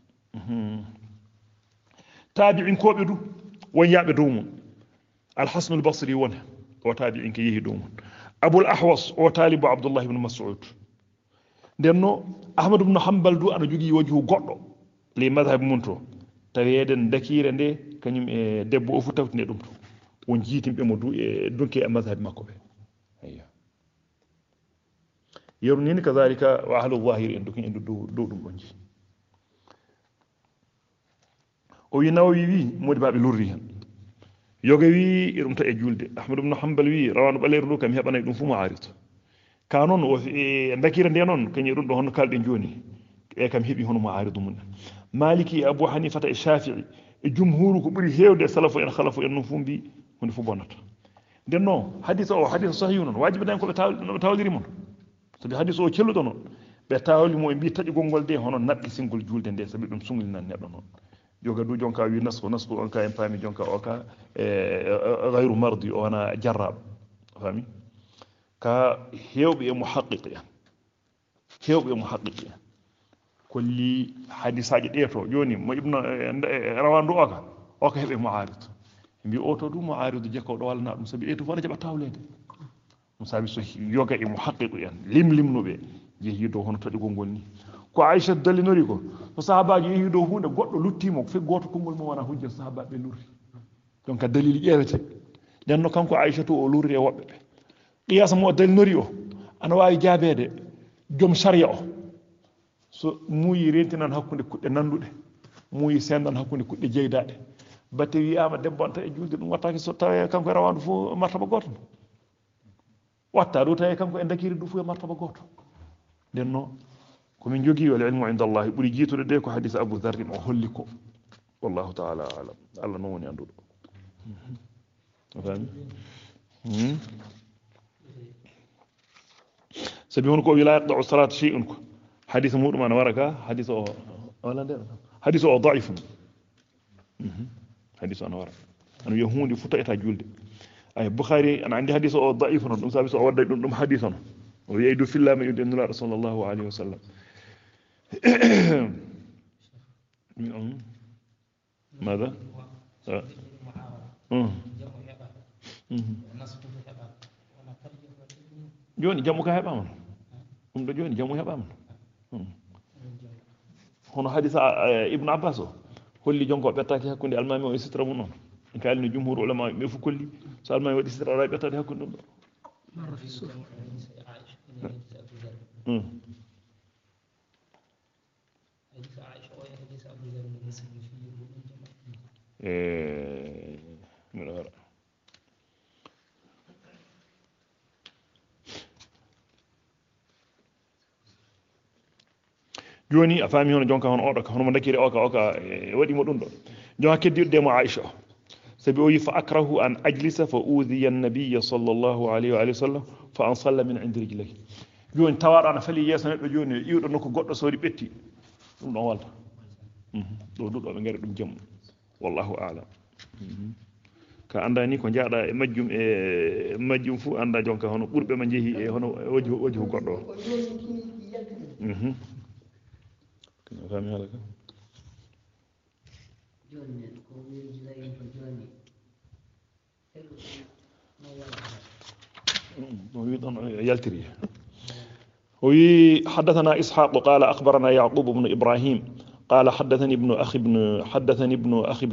tabi'in koɓe du won yaaɓe dow mum alhasnu albasri won hen o tabi'in ke yeehi dow mum aboul ahwas o talibo abdoullah ibnu mas'ud ndenno ahmadou ibnu hambal du ana jogui wajhu goɗɗo le madhabe mum to taweden dakire nde kañum e debbo o fu tawtine ɗum to won jiitimɓe mo du e dunke e madhabe makko ɓe ayya yerunini kadalika wa ahlu dhahiri en du kañum dow ɗum ɗon jii o wi nawawi wi modi baɓe lurri hen yoga wi e ɗum ta e julde ahmadou ibnu hambal wi rawanu ɓaleero ndu kam heɓanay ɗum fu mo arito ka noon o dakira nde noon kañum ɗum ɗo honno kalɗen joni e kam heeɓi hono mo aridu mum maliki e abou hanifata e shafi'i e jumhuru ko ɓuuri hewde e salafu en khalafu en noon fu mbi hunde fu bonnata nden noon hadisa o hadisa sahihu noon wajibi dañ koɓe tawliri mon sabi hadisa o celluɗo noon ɓe tawli mo e mbi taƴugol ngol de hono naɓɓisingol julde nde sabi ɗum sunglinan neɗɗo noon yoga du jonka wi nasku on ka en paami jonka o ka gayru mardi o wona jarraɓo fami ka hewɓe e muhaqiqi en kolli hadisaji ɗe to joni mo ibnu rawandu o ka heeɓe muaridu mbi o to du muaridu jekko ɗo walana ɗum sabi ɗe to fof aɗa jaɓa tawlede ɗum saabi so yoga e muhaqiqu en limlimnuɓe jeehi dow hono taƴugol ngol ni ko aicha dallinori ko so sahabaji yeehi dow hunde goɗɗo luttimo fe goto konngol mum wona hujja sahabaɓe lurri donc dalil ƴeewete nden no kanko aicha to o lurri e woɓɓe ɓe qiyasa mo dallinori o ana wawi jaabede joom sharia o so muuyi rentinan hakkude kuɗɗe nanduɗe muuyi sendan hakkude kuɗɗe jeydaɗe batte wiyama debbo anta e julde ɗum wattaki so tawi kanko e rawandu fof martaba goto watta ɗo tawi kanko e dakiri ɗum fof e martaba goto nden noon komin jogui wal ilmu inda allahi ɓuuri jiitude de ko hadise abou dharrin o holli ko wallahu taala alam allah noon woni anduɗo fami sabi hono ko wi la yaqda'u salata shay'un ko hadise muɗum ana wara ka hadise o wala nde hadise o daifum hadise o ana wara ana wiya hunde fu taƴata julde ay boukhari ana andi hadise o daifu noon ɗum saabi so o wadday ɗum hadise no o wiya du fillama yude nulaɗo sallllahu alayhi wa sallam ماذا؟ جوني جمو كا هبام ɗum ɗo joni jamu heɓama hono hadisa ibnu abbas o holli jonko o ɓettaki hakkude almami o e sitra mum noon en kalino jumhur ulama ɓe fu kolli so almami waɗi sitra wawi ɓettade hakkude ɗum ɗo mbiɗa wara joni a faami hono jonka hono oɗo ka hono mo dakiri oka waɗimo ɗum ɗo jonka keddiɗo mo Aisha o sabi o yi fa akrahu an ajlisa fa udhiya an-nabiy sallallahu alayhi wa sallam fa an salla min indi rijlihi joni tawaɗo ana fali yeeso neɗɗo joni iwɗo nokko goɗɗo sori ɓetti ɗum ɗon walta ɗo duɗo ɓe ngari ɗum jammu wallahu a'lam ka anda ni ko jaaɗa e majjum fu anda jonka hono ɓurɓe ma jeehi e hono wajhu goɗɗo o fami hala ka يلتري وي حدثنا إسحاق قال أخبرنا يعقوب بن إبراهيم قال حدثني ابن أخي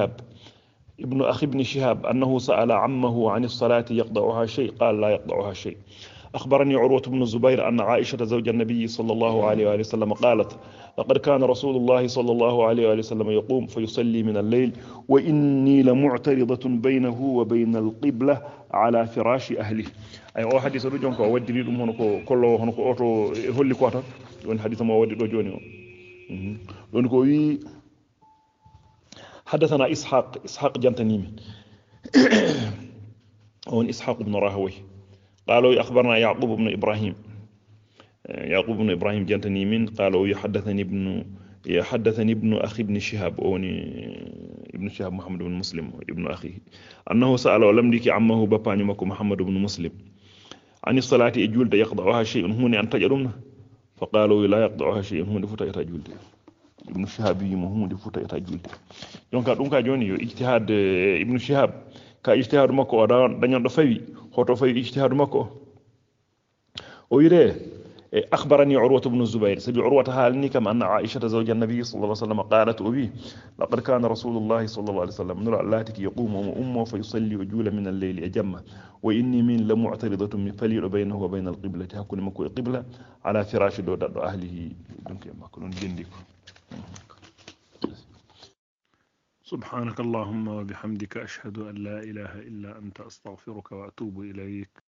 بن شهاب أنه سأل عمه عن الصلاة يقطعها شيء قال لا يقطعها شيء أخبرني عروة بن الزبير أن عائشة زوج النبي صلى الله عليه وآله وسلم قالت لقد كان رسول الله صلى الله عليه وآله وسلم يقوم فيصلي من الليل وإني لمعترضة بينه وبين القبلة على فراش أهله أي أو حديث رجون كو ودي دum hono ko kollo hono ko oto holli ko tan don hadith mo waddi do joni o don ko wi حدثنا إسحاق جنتنيمي هون إسحاق بن راهوي قالوا أخبرنا يعقوب بن إبراهيم جنتنيمين قالوا يحدثني ابن أخي ابن شهاب ابن ابن شهاب محمد بن مسلم ابن أخيه أنه سأل ولم ديك عمه باباني مكو محمد بن مسلم عن الصلاة جولد يقضعها شيء هون أن تجرمنا فقالوا لا يقضعها شيء هون فتا يتجولد ابن شهاب يمهون فتا يتجولد donc ɗum ka joni yo ijtihad ibnu shihab ka ijtihadu makko o dañon ɗo fawi hoto fawi ijtihadu makko o yire أخبرني عروة بن الزبير سبي عروة هالني كما أن عائشة زوج النبي صلى الله عليه وسلم قالت أبي لقد كان رسول الله صلى الله عليه وسلم نرى اللاتك يقوم وأمه فيصلي أجول من الليل أجمة وإني من لمعترضة من فليل بينه وبين القبلة هكون مكو القبلة على فراش دودة أهله سبحانك اللهم وبحمدك أشهد أن لا إله إلا أنت أستغفرك وأتوب إليك